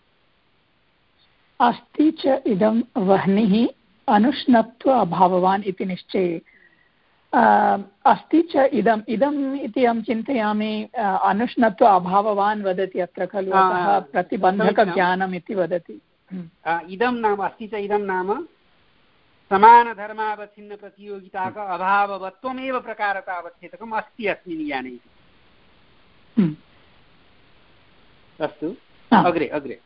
अस्ति च इदं वह्निः अनुष्णत्व अभाववान् इति निश्चये। अस्ति च इदम् इदम् इति अहं चिन्तयामि अनुष्णत्व अभाववान् वदति अत्र खलु, अतः प्रतिबन्धकज्ञानम् इति वदति। इदं नाम अस्ति च इदं नाम समानधर्मावच्छिन्नप्रतियोगिताक अभाववत्वमेव प्रकारतावच्छेदकम् अस्ति अस्मिन् ज्ञाने। अस्तु, अग्रे अग्रे।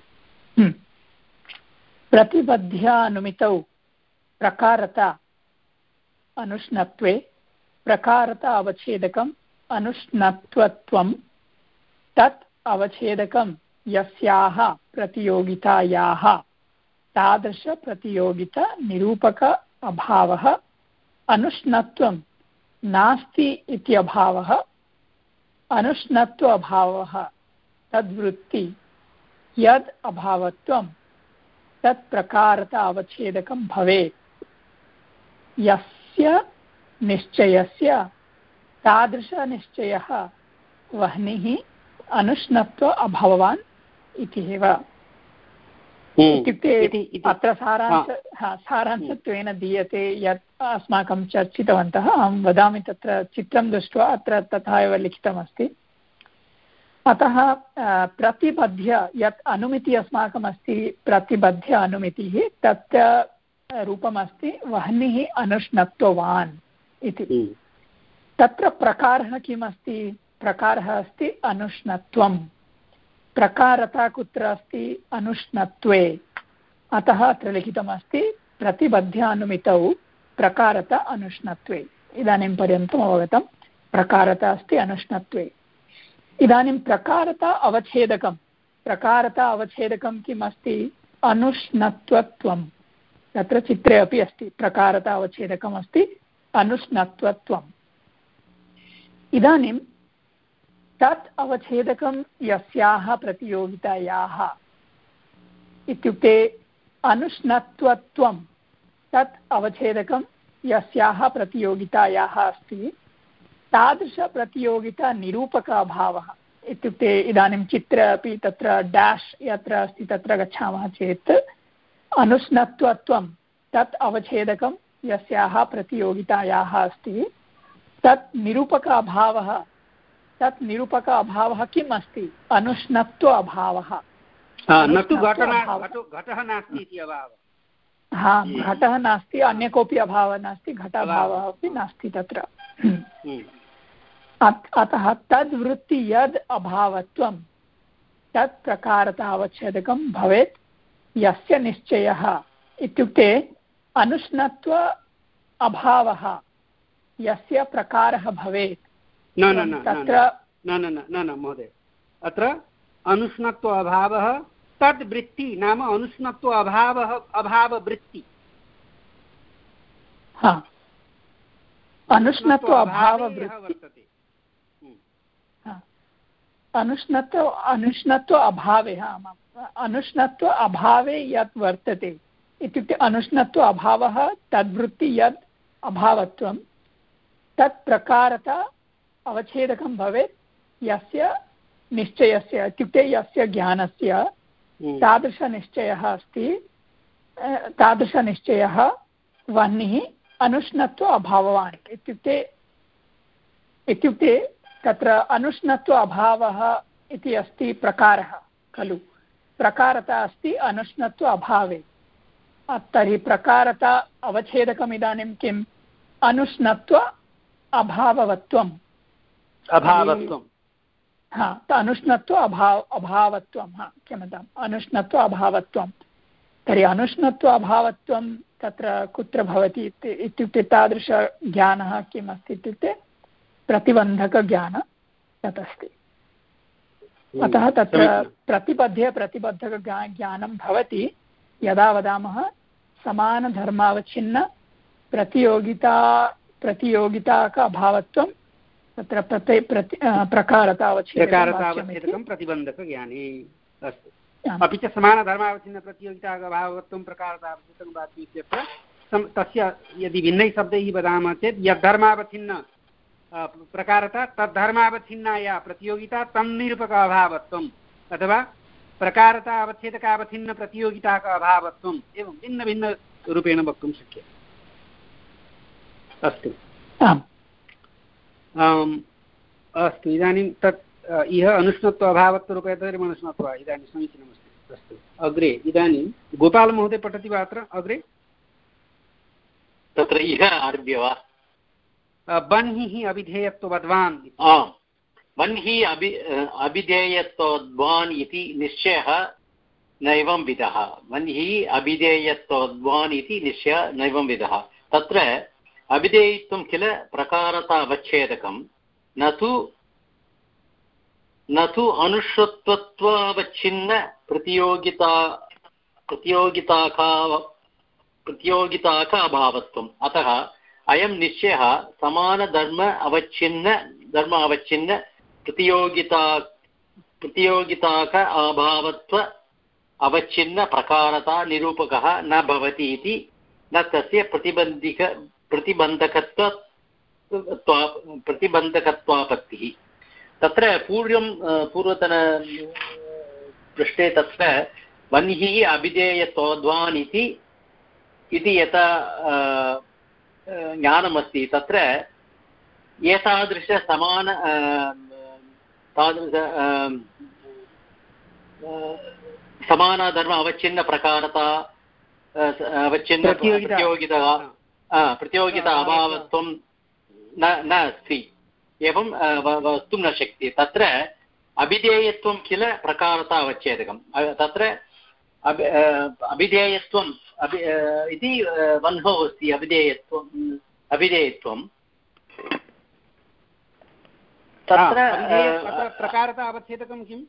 प्रतिबध्यानुमितौ प्रकारता अनुष्णत्वे प्रकारता अवच्छेदकम् अनुष्णत्वत्वं तत् अवच्छेदकं यस्याः प्रतियोगितायाः तादृशप्रतियोगिता निरूपक अभावः अनुष्णत्वं नास्ति इत्यभावः अनुष्णत्व अभावः तद्वृत्ति यद् अभावत्वं तत् प्रकारता अवच्छेदकं भवेत् यस्य निश्चयस्य तादृशनिश्चयः वह्निः अनुष्णत्व अभाववान् इति एव। इत्युक्ते अत्र सारांश सारांशत्वेन दीयते यत् अस्माकं चर्चितवन्तः। अहं वदामि, तत्र चित्रं दृष्ट्वा अत्र तथा एव लिखितमस्ति। अतः प्रतिबध्य यत् अनुमिति अस्माकम् अस्ति, प्रतिबध्य अनुमितिः, तत्र रूपमस्ति वह्निः अनुष्णत्ववान् इति। तत्र प्रकारः किम् अस्ति? प्रकारः अस्ति अनुष्णत्वं। प्रकारता कुत्र अस्ति? अनुष्णत्वे। अतः अत्र लिखितमस्ति प्रतिबध्यानुमितौ प्रकारता अनुष्णत्वे। इदानीं पर्यन्तम् अवगतं। प्रकारता अस्ति अनुष्णत्वे। इदानीं प्रकारता अवच्छेदकं प्रकारता अवच्छेदकं किम् अस्ति? अनुष्णत्वत्वं। तत्र चित्रे अपि अस्ति, प्रकारता अवच्छेदकम् अस्ति अनुष्णत्वत्वम्। इदानीं तत् अवच्छेदकं यस्याः प्रतियोगितायाः इत्युक्ते अनुष्णत्वत्वं तत् अवच्छेदकं यस्याः प्रतियोगितायाः अस्ति तादृशप्रतियोगिता निरूपक अभावः। इत्युक्ते इदानीं चित्रे अपि तत्र डाश् यत्र अस्ति तत्र गच्छामः चेत् अनुष्णत्वत्वं तत् अवच्छेदकं यस्याः प्रतियोगितायाः अस्ति तत् निरूपक अभावः। तत् निरूपक अभावः किम् अस्ति? अनुष्णत्व अभावः। न तु घटः नास्ति इति अभावः। हा, घटः नास्ति, अन्य कोऽपि अभावः नास्ति, घटाभावः अपि नास्ति तत्र। अतः तद्वृत्ति यद् अभावत्वं तत् प्रकारतः अवच्छेदकं भवेत् यस्य निश्चयः। इत्युक्ते अनुष्णत्व अभावः यस्य प्रकारः भवेत्। न न न तत्र न न न न महोदय, अत्र अनुष्णत्व अभावः तद् वृत्ति नाम अनुष्णत्व अभावः अभाववृत्ति। हा, अनुष्णत्व अभाववृत्ति। अनुष्णत्व अनुष्णत्व अभावे, हा, अनुष्णत्व अभावे यत् वर्तते इत्युक्ते अनुष्णत्व अभावः तद्वृत्ति यत् अभावत्वं तत् प्रकारता अवच्छेदकं भवेत् यस्य निश्चयस्य। इत्युक्ते यस्य ज्ञानस्य तादृशनिश्चयः अस्ति, तादृशनिश्चयः वह्निः अनुष्णत्व अभाववान्। इत्युक्ते इत्युक्ते तत्र अनुष्णत्व अभावः इति अस्ति प्रकारः खलु। प्रकारता अस्ति अनुष्णत्व अभावे। तर्हि प्रकारता अवच्छेदकम् इदानीं किम् अनुष्णत्व अभाववत्वम् अभावत्वं हा अनुष्णत्व अभाव अभावत्वं हा क्षम्यताम् अनुष्णत्व अभावत्वं तर्हि अनुष्णत्व अभावत्वं तत्र कुत्र भवति इत्युक्ते तादृशज्ञानः किम् अस्ति इत्युक्ते प्रतिबन्धकज्ञान तत् अस्ति अतः तत्र प्रतिपद्ये प्रतिबद्धकज्ञानं भवति यदा वदामः समानधर्मावच्छिन्न प्रतियोगिता प्रतियोगिताक अभावत्वं तत्र प्रति प्रति प्रकारतावच्छेदकं प्रतिबन्धकज्ञाने अस्तु अपि च समानधर्मावच्छिन्नप्रतियोगिताभावत्वं प्रकारतावच्छेदकं वाक्यम् इत्यत्र तस्य यदि भिन्नैः शब्दैः वदामः चेत् यद्धर्मावच्छिन्न प्रकारता तद्धर्मावच्छिन्नाया प्रतियोगिता तन्निरूपक अभावत्वम् अथवा प्रकारता अवच्छेदकावच्छिन्न प्रतियोगिताक अभावत्वम् एवं भिन्नभिन्नरूपेण वक्तुं शक्यते अस्तु अस्तु इदानीं तत् इह अनुष्णत्व अभावत्वरूपे तर्हि अनुष्णत्व इदानीं समीचीनमस्ति अस्तु अग्रे इदानीं गोपालमहोदय पठति वा अत्र अग्रे तत्र इह आरभ्य वा बह्निः अभिधेयत्ववद्वान् बह्निः अभि अभिधेयत्ववद्वान् इति निश्चयः नैवं विदः बह्निः अभिधेयत्ववद्वान् इति निश्चयः नैवं विदः तत्र अभिधेयत्वं किल प्रकारतावच्छेदकं न तु न तु अनुष्ठत्वावच्छिन्न प्रतियोगिता प्रतियोगिताका प्रतियोगिताक अभावत्वम् अतः अयं निश्चयः समानधर्म अवच्छिन्न धर्म अवच्छिन्न प्रतियोगिता प्रतियोगिताक अभावत्व अवच्छिन्न प्रकारता निरूपकः न भवति इति न तस्य प्रतिबन्धिक प्रतिबन्धकत्व प्रतिबन्धकत्वापत्तिः तत्र पूर्वं पूर्वतन पृष्ठे तत्र बह्निः अभिधेयत्वद्वान् इति इति यथा ज्ञानमस्ति तत्र एतादृशसमान तादृश समानधर्म अवच्छिन्नप्रकारता अवच्छिन्न प्रतियोगिता प्रतियोगिता अभावत्वं न न अस्ति एवं वक्तुं न शक्यते तत्र अभिधेयत्वं किल प्रकारता अवच्छेदकं तत्र अभिधेयत्वम् अभि इति वह्नौ अस्ति अभिधेयत्वम् अभिधेयत्वं तत्र प्रकारता अवच्छेदकं किम्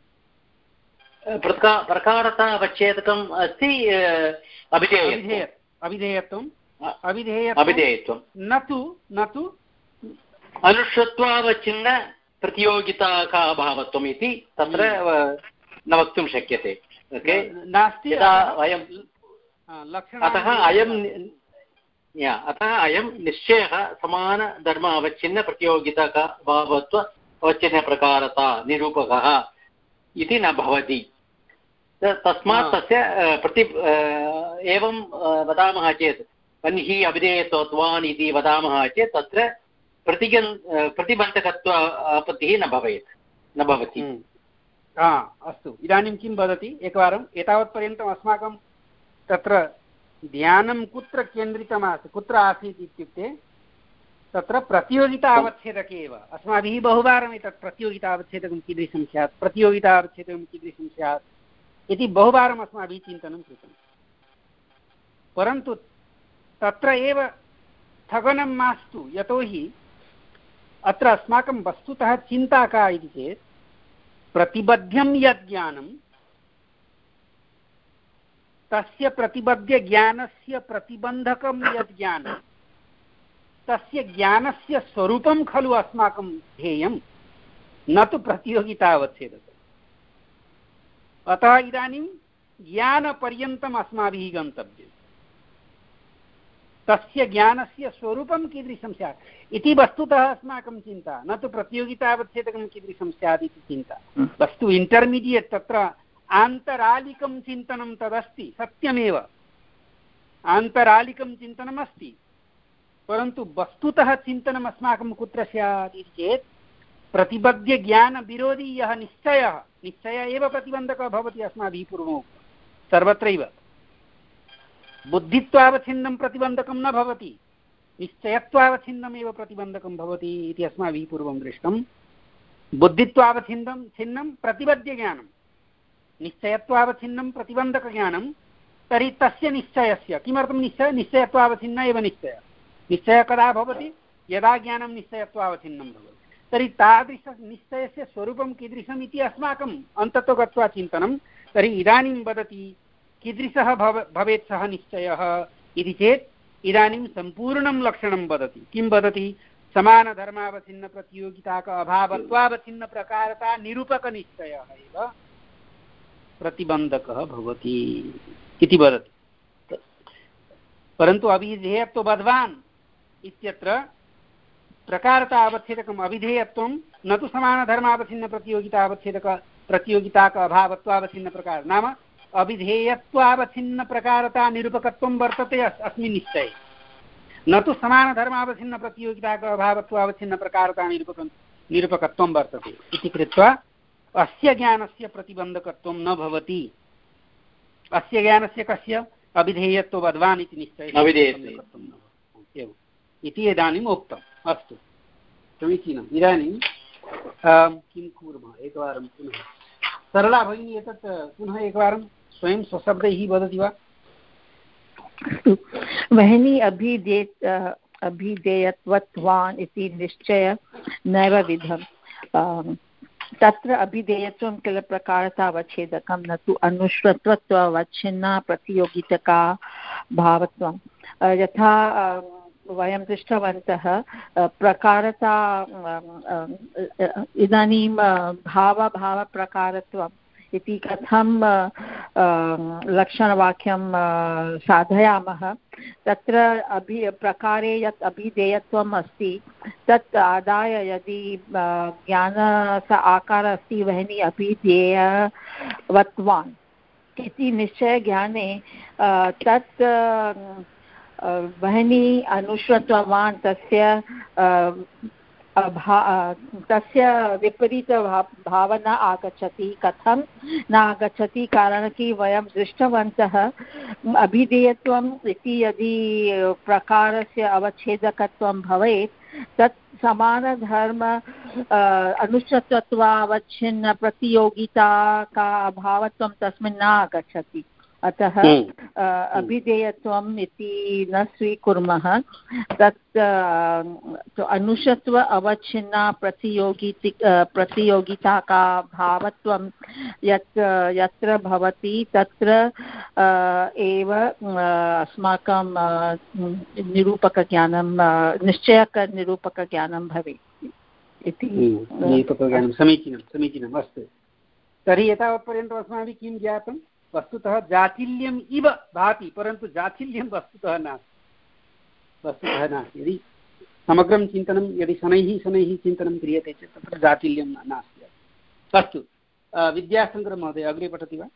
प्रकारता अवच्छेदकम् अस्ति अभिधेयत्वम् अभिधेयत्वम् अभिधेयत्वं न तु न तु अनुष्ठत्वावच्छिन्न प्रतियोगिताका अभावत्वम् इति तत्र न वक्तुं शक्यते नास्ति वयं अतः अयं अतः अयं निश्चयः समानधर्म अवच्छिन्न प्रतियोगिताका अभावत्व अवच्छिन्नप्रकारता निरूपकः इति न भवति तस्मात् तस्य प्रति एवं वदामः चेत् बह्निः अभिधेयत्वद्वान् इति वदामः चेत् तत्र प्रतिगन् प्रतिबन्धकत्व आपत्तिः न भवेत् न भवति अस्तु इदानीं किं वदति एकवारम् एतावत्पर्यन्तम् अस्माकं तत्र ध्यानं कुत्र केन्द्रितमासीत् कुत्र आसीत् इत्युक्ते तत्र प्रतियोगिता अवच्छेदके एव अस्माभिः बहुवारम् एतत् प्रतियोगिता अवच्छेदकं कीदृशं स्यात् प्रतियोगिता अवच्छेदकं कीदृशं स्यात् इति बहुवारम् अस्माभिः चिन्तनं कृतं परन्तु तत्र एव स्थगनं मास्तु यतोहि अत्र अस्माकं वस्तुतः चिन्ता का इति चेत् प्रतिबद्धं यद् ज्ञानं तस्य प्रतिबद्धज्ञानस्य प्रतिबन्धकं यद् ज्ञानं तस्य ज्ञानस्य स्वरूपं खलु अस्माकं ध्येयं न तु प्रतियोगिता अवच्छेदकम् अतः इदानीं ज्ञानपर्यन्तम् अस्माभिः गन्तव्यम् तस्य ज्ञानस्य स्वरूपं कीदृशं स्यात् इति वस्तुतः अस्माकं चिन्ता न तु प्रतियोगितावच्छेदकं कीदृशं स्यात् इति चिन्ता वस्तु इण्टर्मीडियेट् तत्र आन्तरालिकं चिन्तनं तदस्ति सत्यमेव आन्तरालिकं चिन्तनम् अस्ति परन्तु वस्तुतः चिन्तनम् अस्माकं कुत्र स्यात् इति चेत् प्रतिबद्धज्ञानविरोधी यः निश्चयः निश्चयः एव प्रतिबन्धकः भवति अस्माभिः पूर्वम् सर्वत्रैव बुद्धित्वावच्छिन्नं प्रतिबन्धकं न भवति, निश्चयत्वावच्छिन्नमेव प्रतिबन्धकं भवति इति अस्माभिः पूर्वं दृष्टं। बुद्धित्वावच्छिन्नं छिन्नं प्रतिबद्ध्यज्ञानं, निश्चयत्वावच्छिन्नं प्रतिबन्धकज्ञानं, तर्हि तस्य निश्चयस्य किमर्थं निश्चय निश्चयत्वावच्छिन्न एव निश्चय निश्चयः कदा भवति, यदा ज्ञानं निश्चयत्वावच्छिन्नं भवति। तर्हि तादृशनिश्चयस्य स्वरूपं कीदृशम् इति अस्माकम् अन्ततो गत्वा चिन्तनं। तर्हि इदानीं वदति कीदृशः भव भवेत् सः निश्चयः इति चेत् इदानीं सम्पूर्णं लक्षणं वदति। किं वदति? समानधर्मावच्छिन्नप्रतियोगिताक अभावत्वावच्छिन्नप्रकारता निरूपकनिश्चयः एव प्रतिबन्धकः भवति इति वदति। परन्तु अभिधेयत्वबद्धान् इत्यत्र प्रकारता अवच्छेदकम् अभिधेयत्वं न तु समानधर्मावच्छिन्नप्रतियोगिता अवच्छेदक प्रतियोगिताक अभावत्वावच्छिन्नप्रकार, नाम अभिधेयत्वावच्छिन्नप्रकारता निरूपकत्वं वर्तते अस्मिन् निश्चये, न तु समानधर्मावच्छिन्नप्रतियोगिताक अभावत्वावच्छिन्नप्रकारता निरूपकं निरूपकत्वं वर्तते इति कृत्वा अस्य ज्ञानस्य प्रतिबन्धकत्वं न भवति। अस्य ज्ञानस्य कस्य? अभिधेयत्वबद्धान् इति निश्चये एवम् इति इदानीम् उक्तम्। अस्तु, समीचीनम्। इदानीं किं कुर्मः? एकवारं पुनः सरला भगिनी एतत् पुनः एकवारं स्वयं स्वशब्दैः वदति वा? अस्तु, वह्नि अभिधेय अभिधेयत्वत्वान् इति निश्चय नैवविधम्। तत्र अभिधेयत्वं किल प्रकारतावच्छेदकं, न तु अनुश्रत्वत्वावच्छिन्ना प्रतियोगितका भावत्वं। यथा वयं दृष्टवन्तः प्रकारता इदानीं भावभावप्रकारत्वम् इति कथं लक्षणवाक्यं साधयामः। तत्र अभि प्रकारे यत् अभिधेयत्वम् अस्ति तत् आदाय यदि ज्ञानस्य आकारः अस्ति वह्नि अभिधेयवत्वान् इति निश्चयज्ञाने तत् वह्नि अनुश्रत्ववान् तस्य भा तस्य विपरीतभावना आगच्छति। कथं न आगच्छति? कारणं कि वयं दृष्टवन्तः अभिधेयत्वम् इति यदि प्रकारस्य अवच्छेदकत्वं भवेत् तत् समानधर्म अनुश्रत्वत्वावच्छिन्न प्रतियोगिता का अभावत्वं तस्मिन् न आगच्छति। अतः अभिधेयत्वम् इति न स्वीकुर्मः। तत् अनुषत्व अवच्छिन्ना प्रतियोगिति प्रतियोगिता का भावत्वं यत् यत्र भवति तत्र एव अस्माकं निरूपकज्ञानं निश्चयकनिरूपकज्ञानं भवेत् इति निरूपकज्ञानं। समीचीनं समीचीनम्। अस्तु, तर्हि एतावत्पर्यन्तम् अस्माभिः किं ज्ञातं? वस्तुतः जाचिल्यम् इव भाति, परन्तु जाचिल्यं वस्तुतः नास्ति वस्तुतः नास्ति यदि समग्रं चिन्तनं यदि शनैः शनैः चिन्तनं क्रियते चेत् तत्र जाचिल्यं नास्ति। अस्तु, विद्याशङ्कर महोदय अग्रे पठति वा?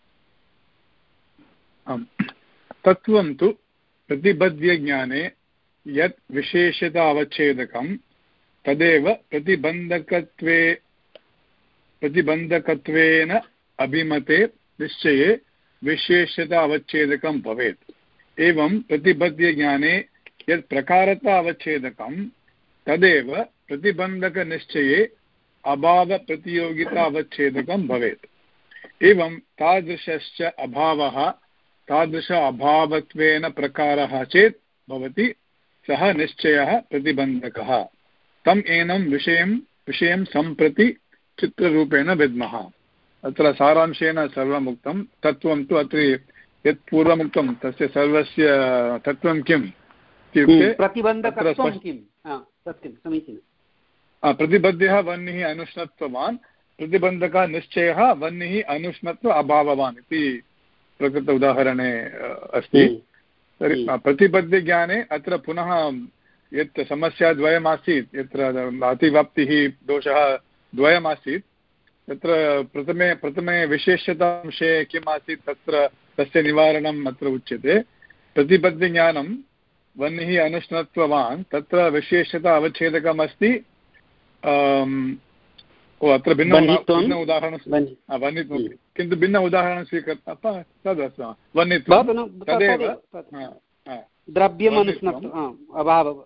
आम्, तत्त्वं तु प्रतिबध्यज्ञाने यत् विशेषता अवच्छेदकं तदेव प्रतिबन्धकत्वे प्रतिबन्धकत्वेन अभिमते निश्चये विशेषता अवच्छेदकं भवेत्। एवं प्रतिबध्यज्ञाने यत् प्रकारता अवच्छेदकं तदेव प्रतिबन्धकनिश्चये अभावप्रतियोगिता अवच्छेदकं भवेत्। एवं तादृशश्च अभावः तादृश अभावत्वेन प्रकारः चेत् भवति सः निश्चयः प्रतिबन्धकः। तम् एनं विषयं विषयं सम्प्रति चित्ररूपेण विद्मः। अत्र सारांशेन सर्वम् उक्तं। तत्त्वं तु अत्र यत् पूर्वमुक्तं तस्य सर्वस्य तत्त्वं किम् इत्युक्ते प्रतिबन्धकत्वं किं? सत्यं, समीचीनं। प्रतिबद्धः वह्निः अनुष्णत्ववान्, प्रतिबन्धकः निश्चयः वह्निः अनुष्णत्व अभाववान् इति प्रकृत उदाहरणे अस्ति। तर्हि प्रतिबद्धज्ञाने अत्र पुनः यत् समस्याद्वयमासीत्, यत्र अतिव्याप्तिः दोषः द्वयमासीत्, तत्र प्रथमे प्रथमे विशेषतांशे किम् आसीत् तत्र तस्य निवारणम् अत्र उच्यते। प्रतिबद्धज्ञानं वह्निः अनुष्णत्ववान्, तत्र विशेषता अवच्छेदकम् अस्ति ओ अत्र भिन्न भिन्न उदाहरणं वह्नित्वं किन्तु भिन्न उदाहरणं स्वीकृत्य तदस्तु वह्नित्वं तदेव द्रव्यम् अनुष्णत्वम् अभावः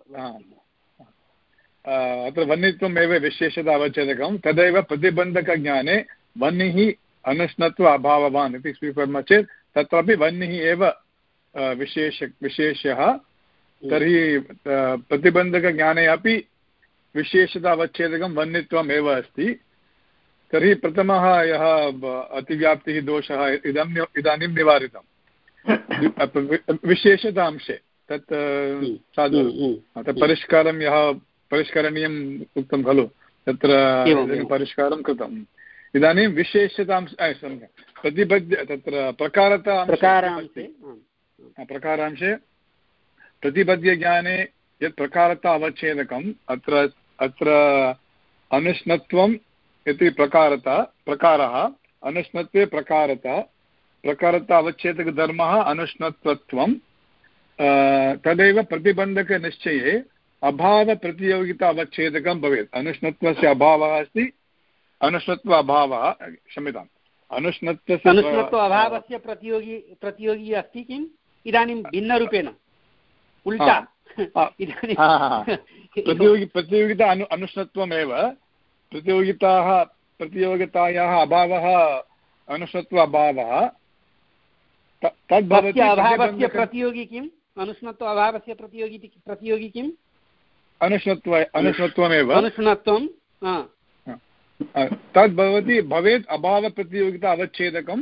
अत्र वह्नित्वम् एव विशेषता अवच्छेदकं तदेव प्रतिबन्धकज्ञाने वह्निः अनुष्णत्व अभाववान् इति स्वीकुर्मः चेत् तत्रापि वह्निः एव विशेष विशेषः तर्हि प्रतिबन्धकज्ञाने अपि विशेषता अवच्छेदकं वह्नित्वम् एव अस्ति तर्हि प्रथमः यः अतिव्याप्तिः दोषः इदं इदानीं निवारितं विशेषतांशे तत् साधु तत् परिष्कारं यः परिष्करणीयम् उक्तं खलु तत्र परिष्कारं कृतम् इदानीं विशेषतांश प्रतिबद्ध तत्र प्रकारता प्रकारांशे प्रतिबद्ध्यज्ञाने यत् प्रकारता अवच्छेदकम् अत्र अत्र अनुष्णत्वम् इति प्रकारता प्रकारः अनुष्णत्वे प्रकारता प्रकारता अवच्छेदकधर्मः अनुष्णत्वत्वं तदेव प्रतिबन्धकनिश्चये अभावप्रतियोगिता अवच्छेदकं भवेत् अनुष्णत्वस्य अभावः अस्ति अनुष्णत्व अभावः क्षम्यताम् अनुष्णत्वस्य अनुष्णत्व अभावस्य प्रतियोगी प्रतियोगी अस्ति किम् इदानीं भिन्नरूपेण उल्टा प्रतियोगि प्रतियोगिता अनु अनुष्णत्वमेव प्रतियोगिताः प्रतियोगितायाः अभावः अनुष्णत्व अभावः तद्भवति अभावस्य प्रतियोगी किम् अनुष्णत्व अभावस्य प्रतियोगी प्रतियोगी किम् अनुष्णत्व अनुष्णत्वमेव अनुष्णत्वं तद्भवति भवेत् अभावप्रतियोगिता अवच्छेदकं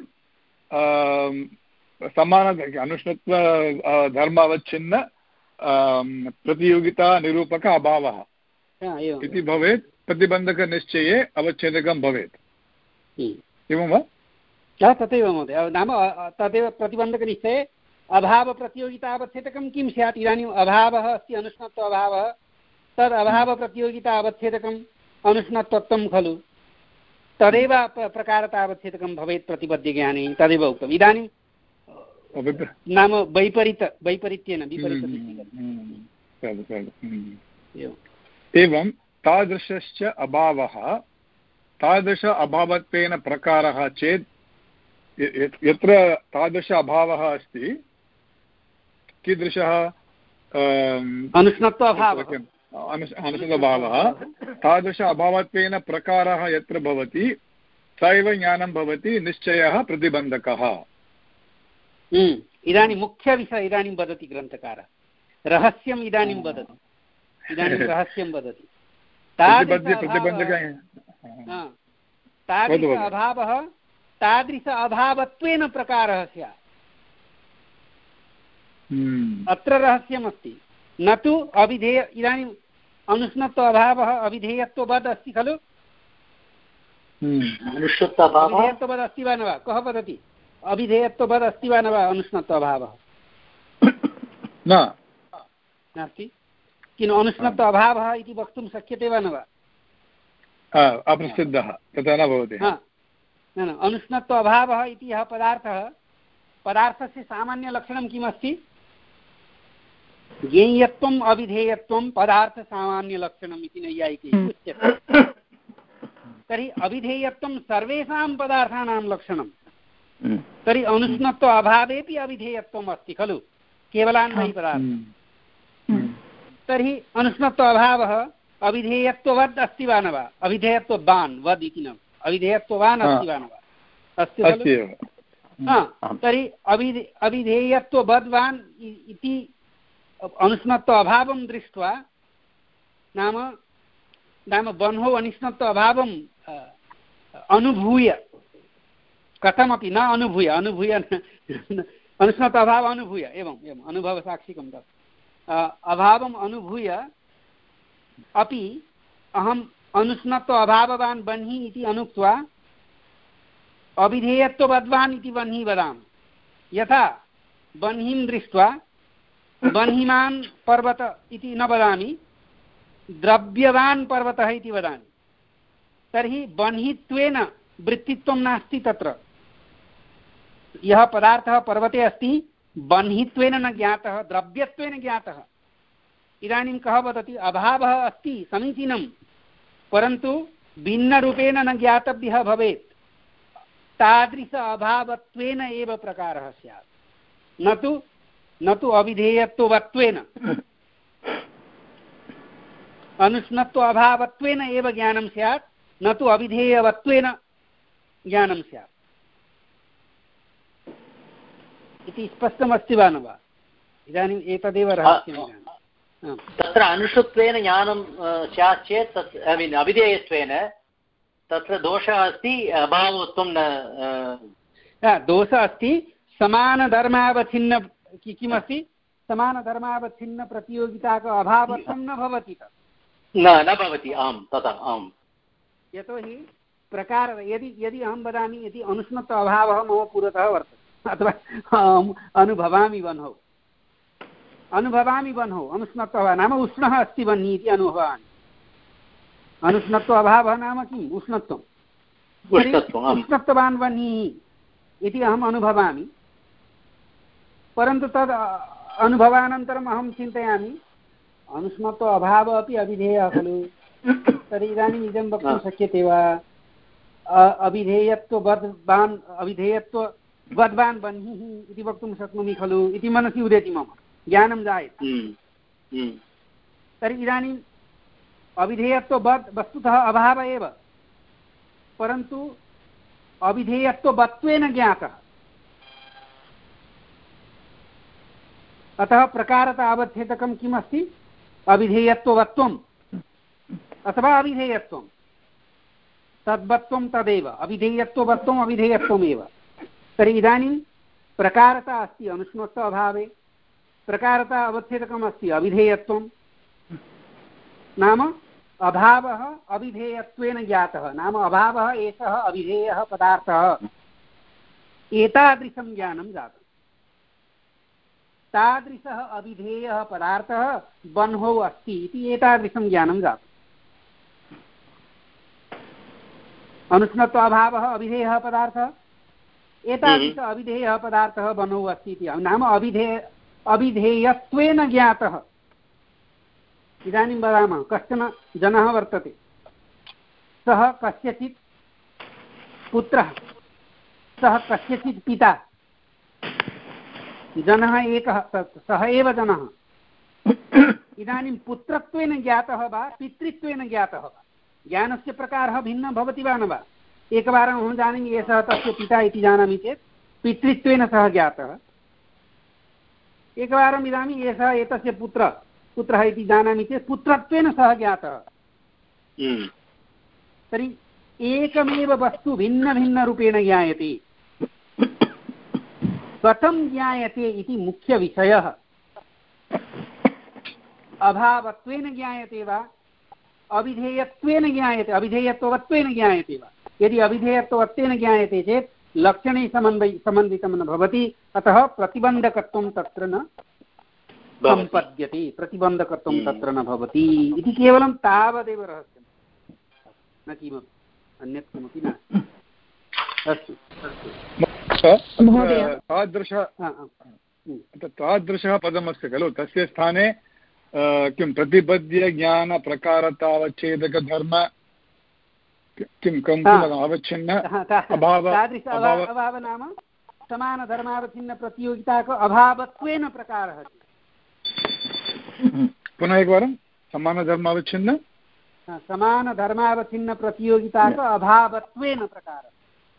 समान अनुष्णत्व धर्म अवच्छिन्न प्रतियोगिता निरूपक अभावः इति भवेत् प्रतिबन्धकनिश्चये अवच्छेदकं भवेत् एवं वा तथैव महोदय नाम तदेव प्रतिबन्धकनिश्चये अभावप्रतियोगिता अवच्छेदकं किं स्यात् इदानीम् अभावः अस्ति अनुष्णत्व अभावः तद् अभावप्रतियोगिता अवच्छेदकम् अनुष्णत्वत्वं खलु तदेव प्रकारता अवच्छेदकं भवेत् प्रतिबद्धज्ञाने तदेव उक्तम् इदानीं नाम वैपरीत वैपरीत्येन एवं तादृशश्च अभावः तादृश अभावत्वेन प्रकारः चेत् यत्र तादृश अभावः अस्ति कीदृशः अनुष्णत्व अभावः अनुष्णत्वभावः तादृश अभावत्वेन प्रकारः यत्र भवति स एव ज्ञानं भवति निश्चयः प्रतिबन्धकः इदानीं मुख्यविषयः इदानीं वदति ग्रन्थकारः रहस्यम् इदानीं वदति इदानीं रहस्यं वदति तादृश अभावः तादृश अभावत्वेन प्रकारः स्यात् अत्र रहस्यमस्ति न तु अविधेय इदानीम् अनुष्णत्व अभावः अविधेयत्ववद् अस्ति खलु अविधेयत्ववद् अस्ति वा न वा कः वदति अविधेयत्ववद् अस्ति वा न वा अनुष्णत्व अभावः नास्ति किन्तु अनुष्णत्व अभावः इति वक्तुं शक्यते वा न वा अप्रसिद्धः तथा न भवति न न अनुष्णत्व अभावः इति यः पदार्थः पदार्थस्य सामान्यलक्षणं किमस्ति ज्ञेयत्वम् अविधेयत्वं पदार्थसामान्यलक्षणम् इति नैयायिकैः उच्यते तर्हि अविधेयत्वं सर्वेषां पदार्थानां लक्षणं तर्हि अनुष्णत्व अभावेपि अविधेयत्वम् अस्ति खलु केवलान्वयी पदार्थः तर्हि अनुष्णत्व अभावः अविधेयत्ववद् अस्ति वा न वा अविधेयत्ववान् वद् इति न अविधेयत्ववान् अस्ति वा न वा अस्ति खलु तर्हि अविधे अविधेयत्ववद्वान् इति अनुष्णत्व अभावं दृष्ट्वा नाम नाम बन्हो अनिष्णत्व अभावं अनुभूय कथमपि न अनुभूय अनुभूय अनुष्णत्व अभावम् अनुभूय एवम् एवम् अनुभवसाक्षिकं तत् अभावम् अनुभूय अपि अहम् अनुष्णत्व अभाववान् बन्हि इति अनुक्त्वा अविधेयत्ववद्वान् इति बन्हि वदामि यथा बन्हिं दृष्ट्वा बन्हिमान् पर्वत इति न वदामि द्रव्यवान् पर्वतः इति वदामि तर्हि बन्हित्वेन वृत्तित्वं नास्ति तत्र यः पदार्थः पर्वते अस्ति बन्हित्वेन न ज्ञातः द्रव्यत्वेन ज्ञातः इदानीं कः वदति अभावः अस्ति समीचीनं परन्तु भिन्नरूपेण न ज्ञातव्यः भवेत् तादृश अभावत्वेन एव प्रकारः स्यात्, न तु न तु अविधेयत्ववत्वेन। अनुष्णत्व अभावत्वेन एव ज्ञानं स्यात्, न तु अविधेयवत्वेन ज्ञानं स्यात् इति स्पष्टमस्ति वा न वा? इदानीम् एतदेव रहस्यम्। तत्र अनुष्ठत्वेन ज्ञानं स्यात् चेत् तत् ऐ मीन् अविधेयत्वेन तत्र दोषः अस्ति, अभावत्वं न। दोषः अस्ति समानधर्मावच्छिन्न किमस्ति? समानधर्मावच्छिन्नप्रतियोगिताक अभावत्वं न भवति तत् न न भवति। आम् तथा आम्। यतोहि प्रकार यदि यदि अहं वदामि यदि अनुष्णत्व अभावः मम पुरतः वर्तते अथवा अहम् अनुभवामि वह्नौ अनुभवामि वह्नौ अनुष्णत्वः नाम उष्णः अस्ति वह्निः इति अनुभवामि। अनुष्णत्व अभावः नाम किम्? उष्णत्वम्। उष्णत्ववान् वह्निः इति अहम् अनुभवामि, परन्तु तद् अनुभवानन्तरम् अहं चिन्तयामि अनुष्णत्व अभावः अपि अविधेयः खलु, तर्हि इदानीम् इदं वक्तुं शक्यते वा अविधेयत्ववद्वान् अविधेयत्ववद्वान् वह्निः इति वक्तुं शक्नोमि खलु इति मनसि उदेति, मम ज्ञानं जायते। तर्हि इदानीम् अविधेयत्ववद् वस्तुतः अभावः एव, परन्तु अविधेयत्ववत्वेन ज्ञातः। अतः प्रकारतः अवच्छेदकं किम् अस्ति? अविधेयत्ववत्वम् अथवा अविधेयत्वं। तद्वत्वं तदेव, अविधेयत्ववत्वम् अविधेयत्वमेव। तर्हि इदानीं प्रकारतः अस्ति अनुष्णत्व अभावे, प्रकारतः अवच्छेदकम् अस्ति अविधेयत्वं, नाम अभावः अविधेयत्वेन ज्ञातः, नाम अभावः एषः अविधेयः पदार्थः। एतादृशं ज्ञानं जातम्। तादृशः अविधेयः पदार्थः बह्नौ अस्ति इति एतादृशं ज्ञानं जातम्। अनुष्णत्व अभावः अविधेयः पदार्थः, एतादृश अविधेयः पदार्थः बह्नौ अस्ति इति नाम अविधेय अविधेयत्वेन ज्ञातः। इदानीं वदामः कश्चन जनः वर्तते, सः कस्यचित् पुत्रः, सः कस्यचित् पिता, जनः एकः, सः एव जनः। इदानीं पुत्रत्वेन ज्ञातः वा पितृत्वेन ज्ञातः वा? ज्ञानस्य प्रकारः भिन्नः भवति वा न वा? एकवारम् अहं जानामि एषः तस्य पिता इति जानामि चेत् पितृत्वेन सः ज्ञातः। एकवारम् इदानीम् एषः एतस्य पुत्रः पुत्रः इति जानामि चेत् पुत्रत्वेन सः ज्ञातः। तर्हि एकमेव वस्तु भिन्नभिन्नरूपेण ज्ञायते। कथं ज्ञायते इति मुख्यविषयः। अभावत्वेन ज्ञायते वा अविधेयत्वेन ज्ञायते, अविधेयत्ववत्वेन ज्ञायते वा? यदि अविधेयत्ववत्वेन ज्ञायते चेत् लक्षणे समन्वय समन्वितं न भवति, अतः प्रतिबन्धकत्वं तत्र न सम्पद्यते, प्रतिबन्धकत्वं तत्र न भवति इति केवलं तावदेव रहस्यं, न किमपि अन्यत् किमपि न। अस्तु तादृशः तादृशः पदमस्ति खलु, तस्य स्थाने किं प्रतिपद्य ज्ञानप्रकारतावच्छेदकधर्म किं कं अवच्छिन्न अभाव नाम समानधर्मावच्छिन्नप्रतियोगिताक अभावत्वेन प्रकारः। पुनः एकवारं समानधर्मावच्छिन्न समानधर्मावच्छिन्नप्रतियोगिताक अभावत्वेन प्रकारः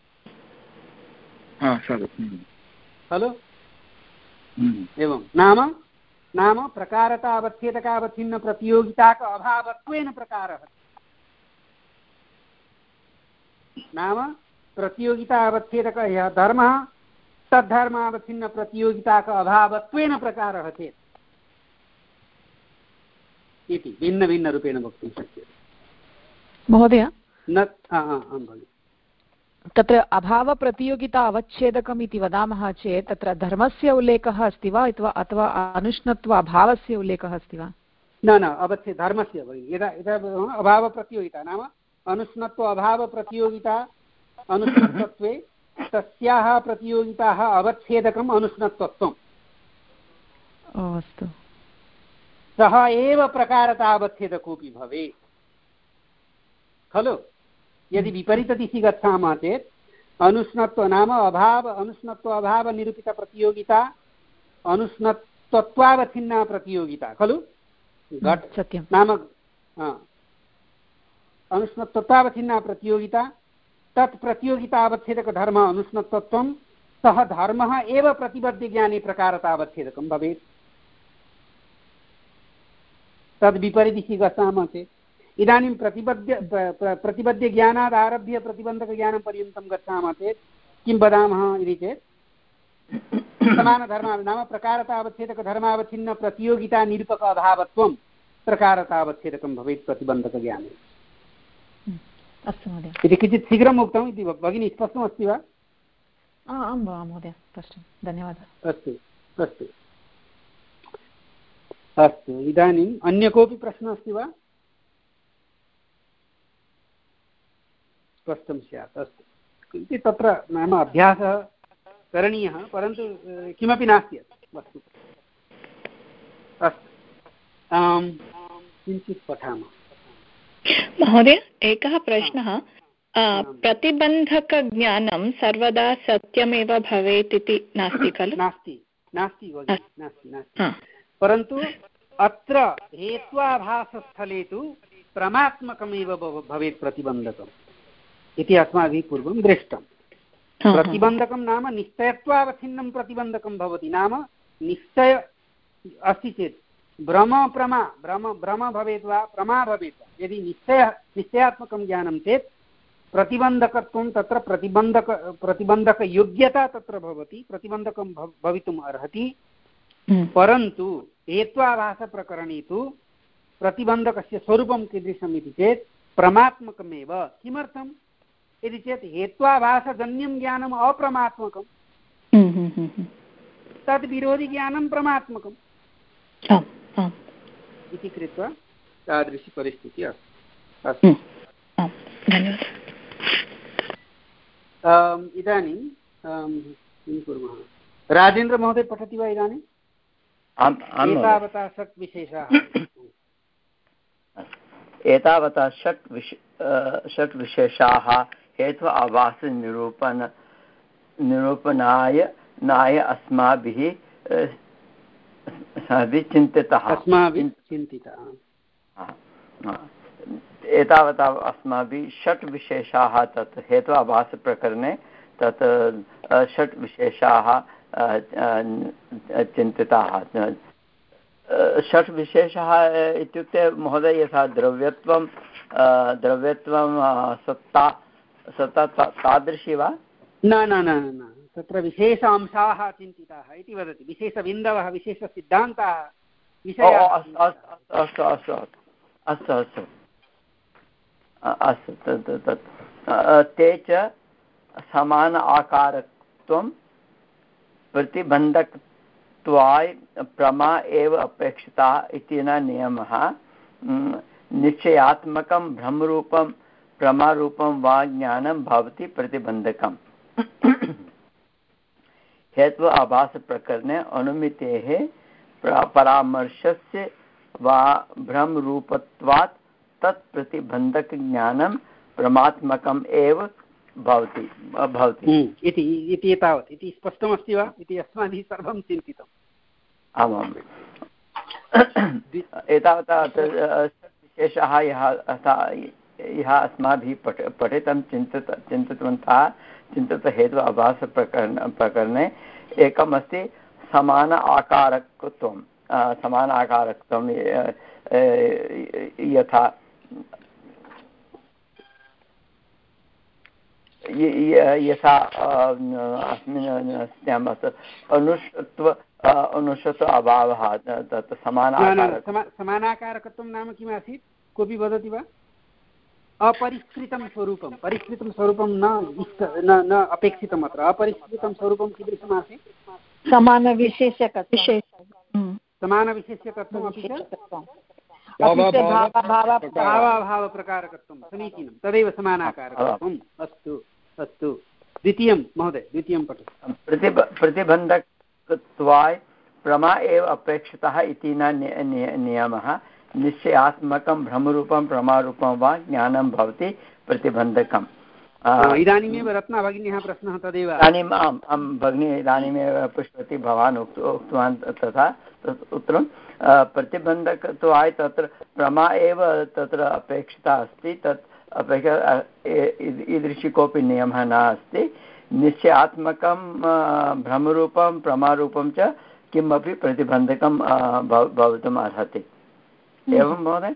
खलु। एवं नाम नाम प्रकारतावच्छेदकावच्छिन्नप्रतियोगिताक अभावत्वेन प्रकारः, नाम प्रतियोगिता अवच्छेदक यः धर्मः तद्धर्मावच्छिन्नप्रतियोगिताक अभावत्वेन प्रकारः चेत् इति भिन्नभिन्नरूपेण वक्तुं शक्यते। महोदय न आं भगिनि, तत्र अभावप्रतियोगिता अवच्छेदकम् इति वदामः चेत् तत्र धर्मस्य उल्लेखः अस्ति वा अथवा अनुष्णत्व अभावस्य उल्लेखः अस्ति वा? न न अवच्छे धर्मस्य भगिनि। यदा यदा अभावप्रतियोगिता नाम अनुष्णत्व अभावप्रतियोगिता अनुष्णत्वत्वे तस्याः प्रतियोगिताः अवच्छेदकम् अनुष्णत्वत्वम्। अस्तु, सः एव प्रकारता अवच्छेदकोऽपि भवेत् खलु। यदि विपरीतदिशि गच्छामः चेत् अनुष्णत्व नाम अभाव अनुष्णत्व अभावनिरूपितप्रतियोगिता अनुष्णत्वत्वावच्छिन्ना प्रतियोगिता खलु घट सत्यं नाम अनुष्णत्वत्वावच्छिन्ना प्रतियोगिता तत् प्रतियोगितावच्छेदकधर्म अनुष्णत्वत्वं सः धर्मः एव प्रतिबद्धज्ञाने प्रकारतावच्छेदकं भवेत् तद् विपरीतदिशि गच्छामः चेत् इदानीं प्रतिबद्ध प्रतिबद्धज्ञानात् आरभ्य प्रतिबन्धकज्ञानं पर्यन्तं गच्छामः चेत् किं वदामः इति चेत् समानधर्म नाम प्रकारतावच्छेदकधर्मावच्छिन्न प्रतियोगिता निरूपक अभावत्वं प्रकारतावच्छेदकं भवेत् प्रतिबन्धकज्ञाने अस्तु महोदय इति किञ्चित् शीघ्रम् उक्तम् इति भगिनी स्पष्टमस्ति वा आं महोदय स्पष्टं धन्यवादः अस्तु अस्तु अस्तु इदानीम् अन्य कोऽपि प्रश्नः अस्ति वा स्पष्टं स्यात् अस्तु किञ्चित् तत्र नाम अभ्यासः करणीयः परन्तु किमपि नास्ति वस्तु अस्तु किञ्चित् पठामः महोदय एकः प्रश्नः प्रतिबन्धकज्ञानं सर्वदा सत्यमेव भवेत् इति नास्ति खलु नास्ति नास्ति नास्ति नास्ति परन्तु अत्र हेत्वाभासस्थले तु प्रमात्मकमेव भवेत् प्रतिबन्धकम् इति अस्माभिः पूर्वं दृष्टं प्रतिबन्धकं नाम निश्चयत्वावच्छिन्नं प्रतिबन्धकं भवति नाम निश्चय अस्ति चेत् भ्रम प्रमा भ्रम भ्रम भवेत् वा प्रमा भवेत् वा यदि निश्चय निश्चयात्मकं ज्ञानं चेत् प्रतिबन्धकत्वं तत्र प्रतिबन्धक प्रतिबन्धकयोग्यता तत्र भवति प्रतिबन्धकं भवितुम् अर्हति परन्तु हेत्वाभासप्रकरणे तु प्रतिबन्धकस्य स्वरूपं कीदृशम् इति चेत् प्रमात्मकमेव किमर्थम् इति चेत् हेत्वाभासजन्यं ज्ञानम् अप्रमात्मकं तद् विरोधिज्ञानं प्रमात्मकम् इति कृत्वा तादृशी परिस्थितिः अस्ति धन्यवादः इदानीं किं कुर्मः राजेन्द्रमहोदय पठति वा इदानीम् एतावता षट् विशेषाः एतावता षट् विश षट् विशेषाः हेतु आभासनिरूपण निरूपणाय नाय अस्माभिः चिन्तितः अस्माभिः चिन्तितः एतावता अस्माभिः षट् विशेषाः तत् हेतु आभासप्रकरणे तत् षट् विशेषाः चिन्तिताः षट् विशेषाः इत्युक्ते महोदय यथा द्रव्यत्वं द्रव्यत्वं सत्ता सत्ता तादृशी वा न न न न तत्र विशेषांशाः चिन्तिताः इति वदति विशेषबिन्दवः विशेषसिद्धान्ताः विषयाः अस्तु अस्तु अस्तु अस्तु अस्तु तत् तत् ते च समान आकारत्वं प्रतिबन्धकत्वाय प्रमा एव अपेक्षिता इति न नियमः निश्चयात्मकं भ्रमरूपं प्रमारूपं वा ज्ञानं भवति प्रतिबन्धकम् हेतु आभासप्रकरणे अनुमितेः परामर्शस्य वा भ्रमरूपत्वात् तत् प्रतिबन्धकज्ञानं प्रमात्मकम् एव भवति भवति इति इति तावत् इति स्पष्टमस्ति वा इति अस्माभिः सर्वं चिन्तितम् आमाम् एतावता विशेषः यः यः अस्माभिः पठ पठितं चिन्तित चिन्तितवन्तः चिन्तितहेतु आभासप्रकरण प्रकरणे एकमस्ति समान आकारकत्वं समान आकारकत्वं यथा यथा अस्मिन् अनुष्ठत्व अनुष्ठत्व अभावः तत् समानाकारकत्वं नाम किम् आसीत् कोऽपि वदति वा अपरिष्कृतं स्वरूपं परिष्कृतं स्वरूपं न इष्ट न न अपेक्षितम् अत्र अपरिष्कृतं स्वरूपं कीदृशम् आसीत् समानविशेषकत्वं समानविशेष्यकत्वमपि च भावाभावप्रकारकत्वं समीचीनं तदेव समानाकारकत्वम् अस्तु अस्तु द्वितीयं महोदय द्वितीयं पठतु प्रतिब प्रतिबन्धकत्वाय प्रमा एव अपेक्षितः इति न नियमः निश्चयात्मकं भ्रमरूपं प्रमारूपं वा ज्ञानं भवति प्रतिबन्धकम्। इदानीमेव रत्ना भगिन्याः प्रश्नः तदेव। इदानीम् आम् आं भगिनी इदानीमेव पुष्पति भवान् उक्त उक्तवान् तथा तत् उत्तरं प्रतिबन्धकत्वाय तत्र प्रमा एव तत्र अपेक्षिता अस्ति। तत् अपेक्षा ईदृशी कोऽपि नियमः नास्ति। निश्चयात्मकं भ्रमरूपं प्रमारूपं च किमपि प्रतिबन्धकं भवितुम् अर्हति। एवं महोदय?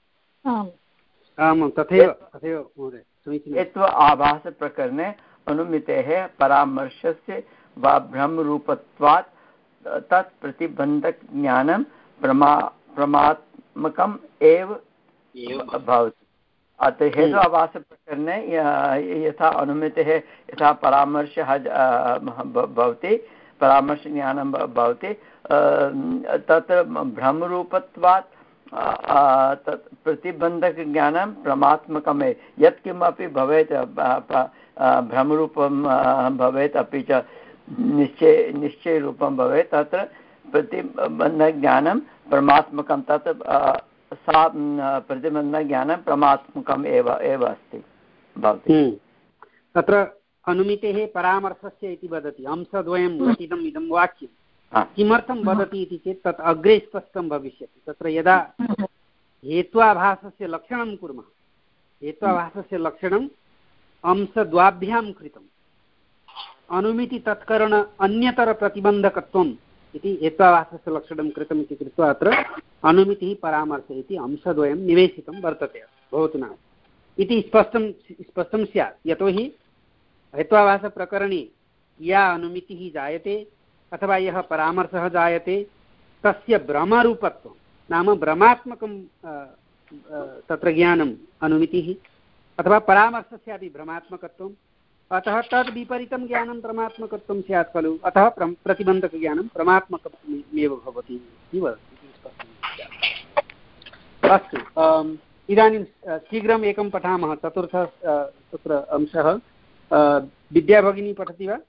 आम् तथैव तथैव महोदय। हेत्व आभासप्रकरणे अनुमितेः परामर्शस्य वा भ्रमरूपत्वात् तत् प्रतिबन्धकज्ञानं प्रमा प्रमात्मकम् एव भवति। अतः हेतु आभासप्रकरणे यथा अनुमितेः यथा परामर्शः भवति परामर्शज्ञानं भवति तत्र भ्रमरूपत्वात् तत् प्रतिबन्धकज्ञानं प्रमात्मकमेव। यत्किमपि भवेत् भ्रमरूपं भवेत् अपि च निश्चय निश्चयरूपं भवेत् तत्र प्रतिबन्धज्ञानं परमात्मकं तत् सा प्रतिबन्धज्ञानं परमात्मकम् एव एव अस्ति भवति। तत्र अनुमितेः परामर्शस्य इति वदति अंशद्वयं घटितम् इदं वाक्यं किमर्थं वदति इति चेत् तत् अग्रे स्पष्टं भविष्यति। तत्र यदा हेत्वाभासस्य लक्षणं कुर्मः हेत्वाभासस्य लक्षणम् अंशद्वाभ्यां कृतम् अनुमिति तत्करण अन्यतरप्रतिबन्धकत्वम् इति हेत्वाभासस्य लक्षणं कृतम् इति कृत्वा अत्र अनुमितिः परामर्शः इति अंशद्वयं निवेशितं वर्तते भवतु नाम इति स्पष्टं स्पष्टं स्यात्। यतोहि हेत्वाभासप्रकरणे या अनुमितिः जायते अथवा यः परामर्शः जायते तस्य भ्रमरूपत्वं नाम भ्रमात्मकं तत्र ज्ञानम् अनुमितिः अथवा परामर्शस्यापि भ्रमात्मकत्वम् अतः तद् विपरीतं ज्ञानं प्रमात्मकत्वं स्यात् खलु अतः प्रतिबन्धकज्ञानं प्रमात्मकमेव भवति इति वदति। अस्तु इदानीं शीघ्रम् एकं पठामः। चतुर्थ तत्र अंशः विद्याभगिनी पठति वा?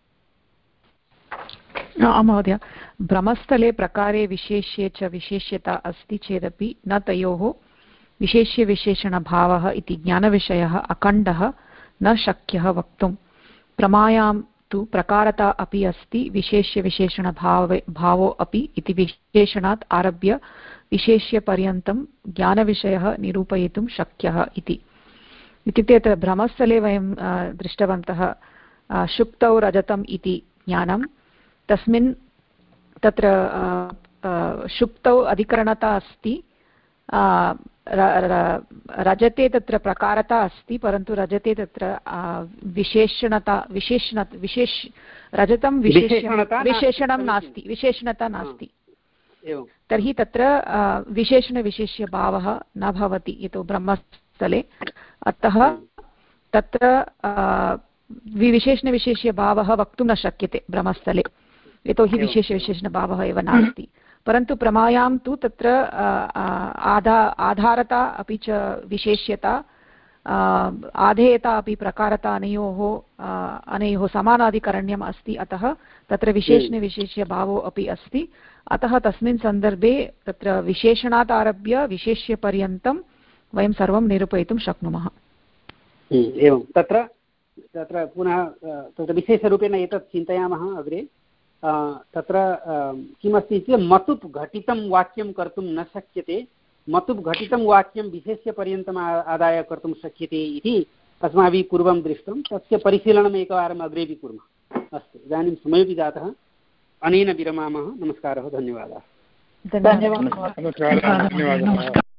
आम् महोदय। भ्रमस्थले प्रकारे विशेष्ये च विशेष्यता अस्ति चेदपि न तयोः विशेष्यविशेषणभावः इति ज्ञानविषयः अखण्डः न शक्यः वक्तुं। प्रमायां तु प्रकारता अपि अस्ति विशेष्यविशेषणभावे भावो अपि इति विशेषणात् आरभ्य विशेष्यपर्यन्तं ज्ञानविषयः निरूपयितुं शक्यः इति। इत्युक्ते तत्र भ्रमस्थले वयं दृष्टवन्तः शुक्तौ रजतम् इति ज्ञानं तस्मिन् तत्र शुक्तौ अधिकरणता अस्ति रजते तत्र प्रकारता अस्ति परन्तु रजते तत्र विशेषणता विशेषण विशेष रजतं विशेषणं नास्ति विशेषणता नास्ति। तर्हि तत्र विशेषणविशेष्यभावः न भवति यतो ब्रह्मस्थले। अतः तत्र विशेषणविशेष्यभावः वक्तुं न शक्यते ब्रह्मस्थले यतोहि विशेषविशेषणभावः एव नास्ति। परन्तु प्रमायां तु तत्र आधा आधारता अपि च विशेष्यता आधेयता अपि प्रकारता अनयोः अनयोः समानाधिकरण्यम् अस्ति। अतः तत्र विशेषणविशेष्यभावो अपि अस्ति। अतः तस्मिन् सन्दर्भे तत्र विशेषणात् आरभ्य विशेष्यपर्यन्तं वयं सर्वं निरूपयितुं शक्नुमः। एवं तत्र तत्र पुनः तत्र विशेषरूपेण एतत् चिन्तयामः अग्रे। तत्र किमस्ति इत्युक्ते मतुप् घटितं वाक्यं कर्तुं न शक्यते मतुप् घटितं वाक्यं विशेष्यपर्यन्तम् आदाय कर्तुं शक्यते इति अस्माभिः पूर्वं दृष्टं। तस्य परिशीलनम् एकवारम् अग्रेपि कुर्मः। अस्तु इदानीं समयोपि जातः। अनेन विरमामः। नमस्कारः। धन्यवादाः। धन्यवादः।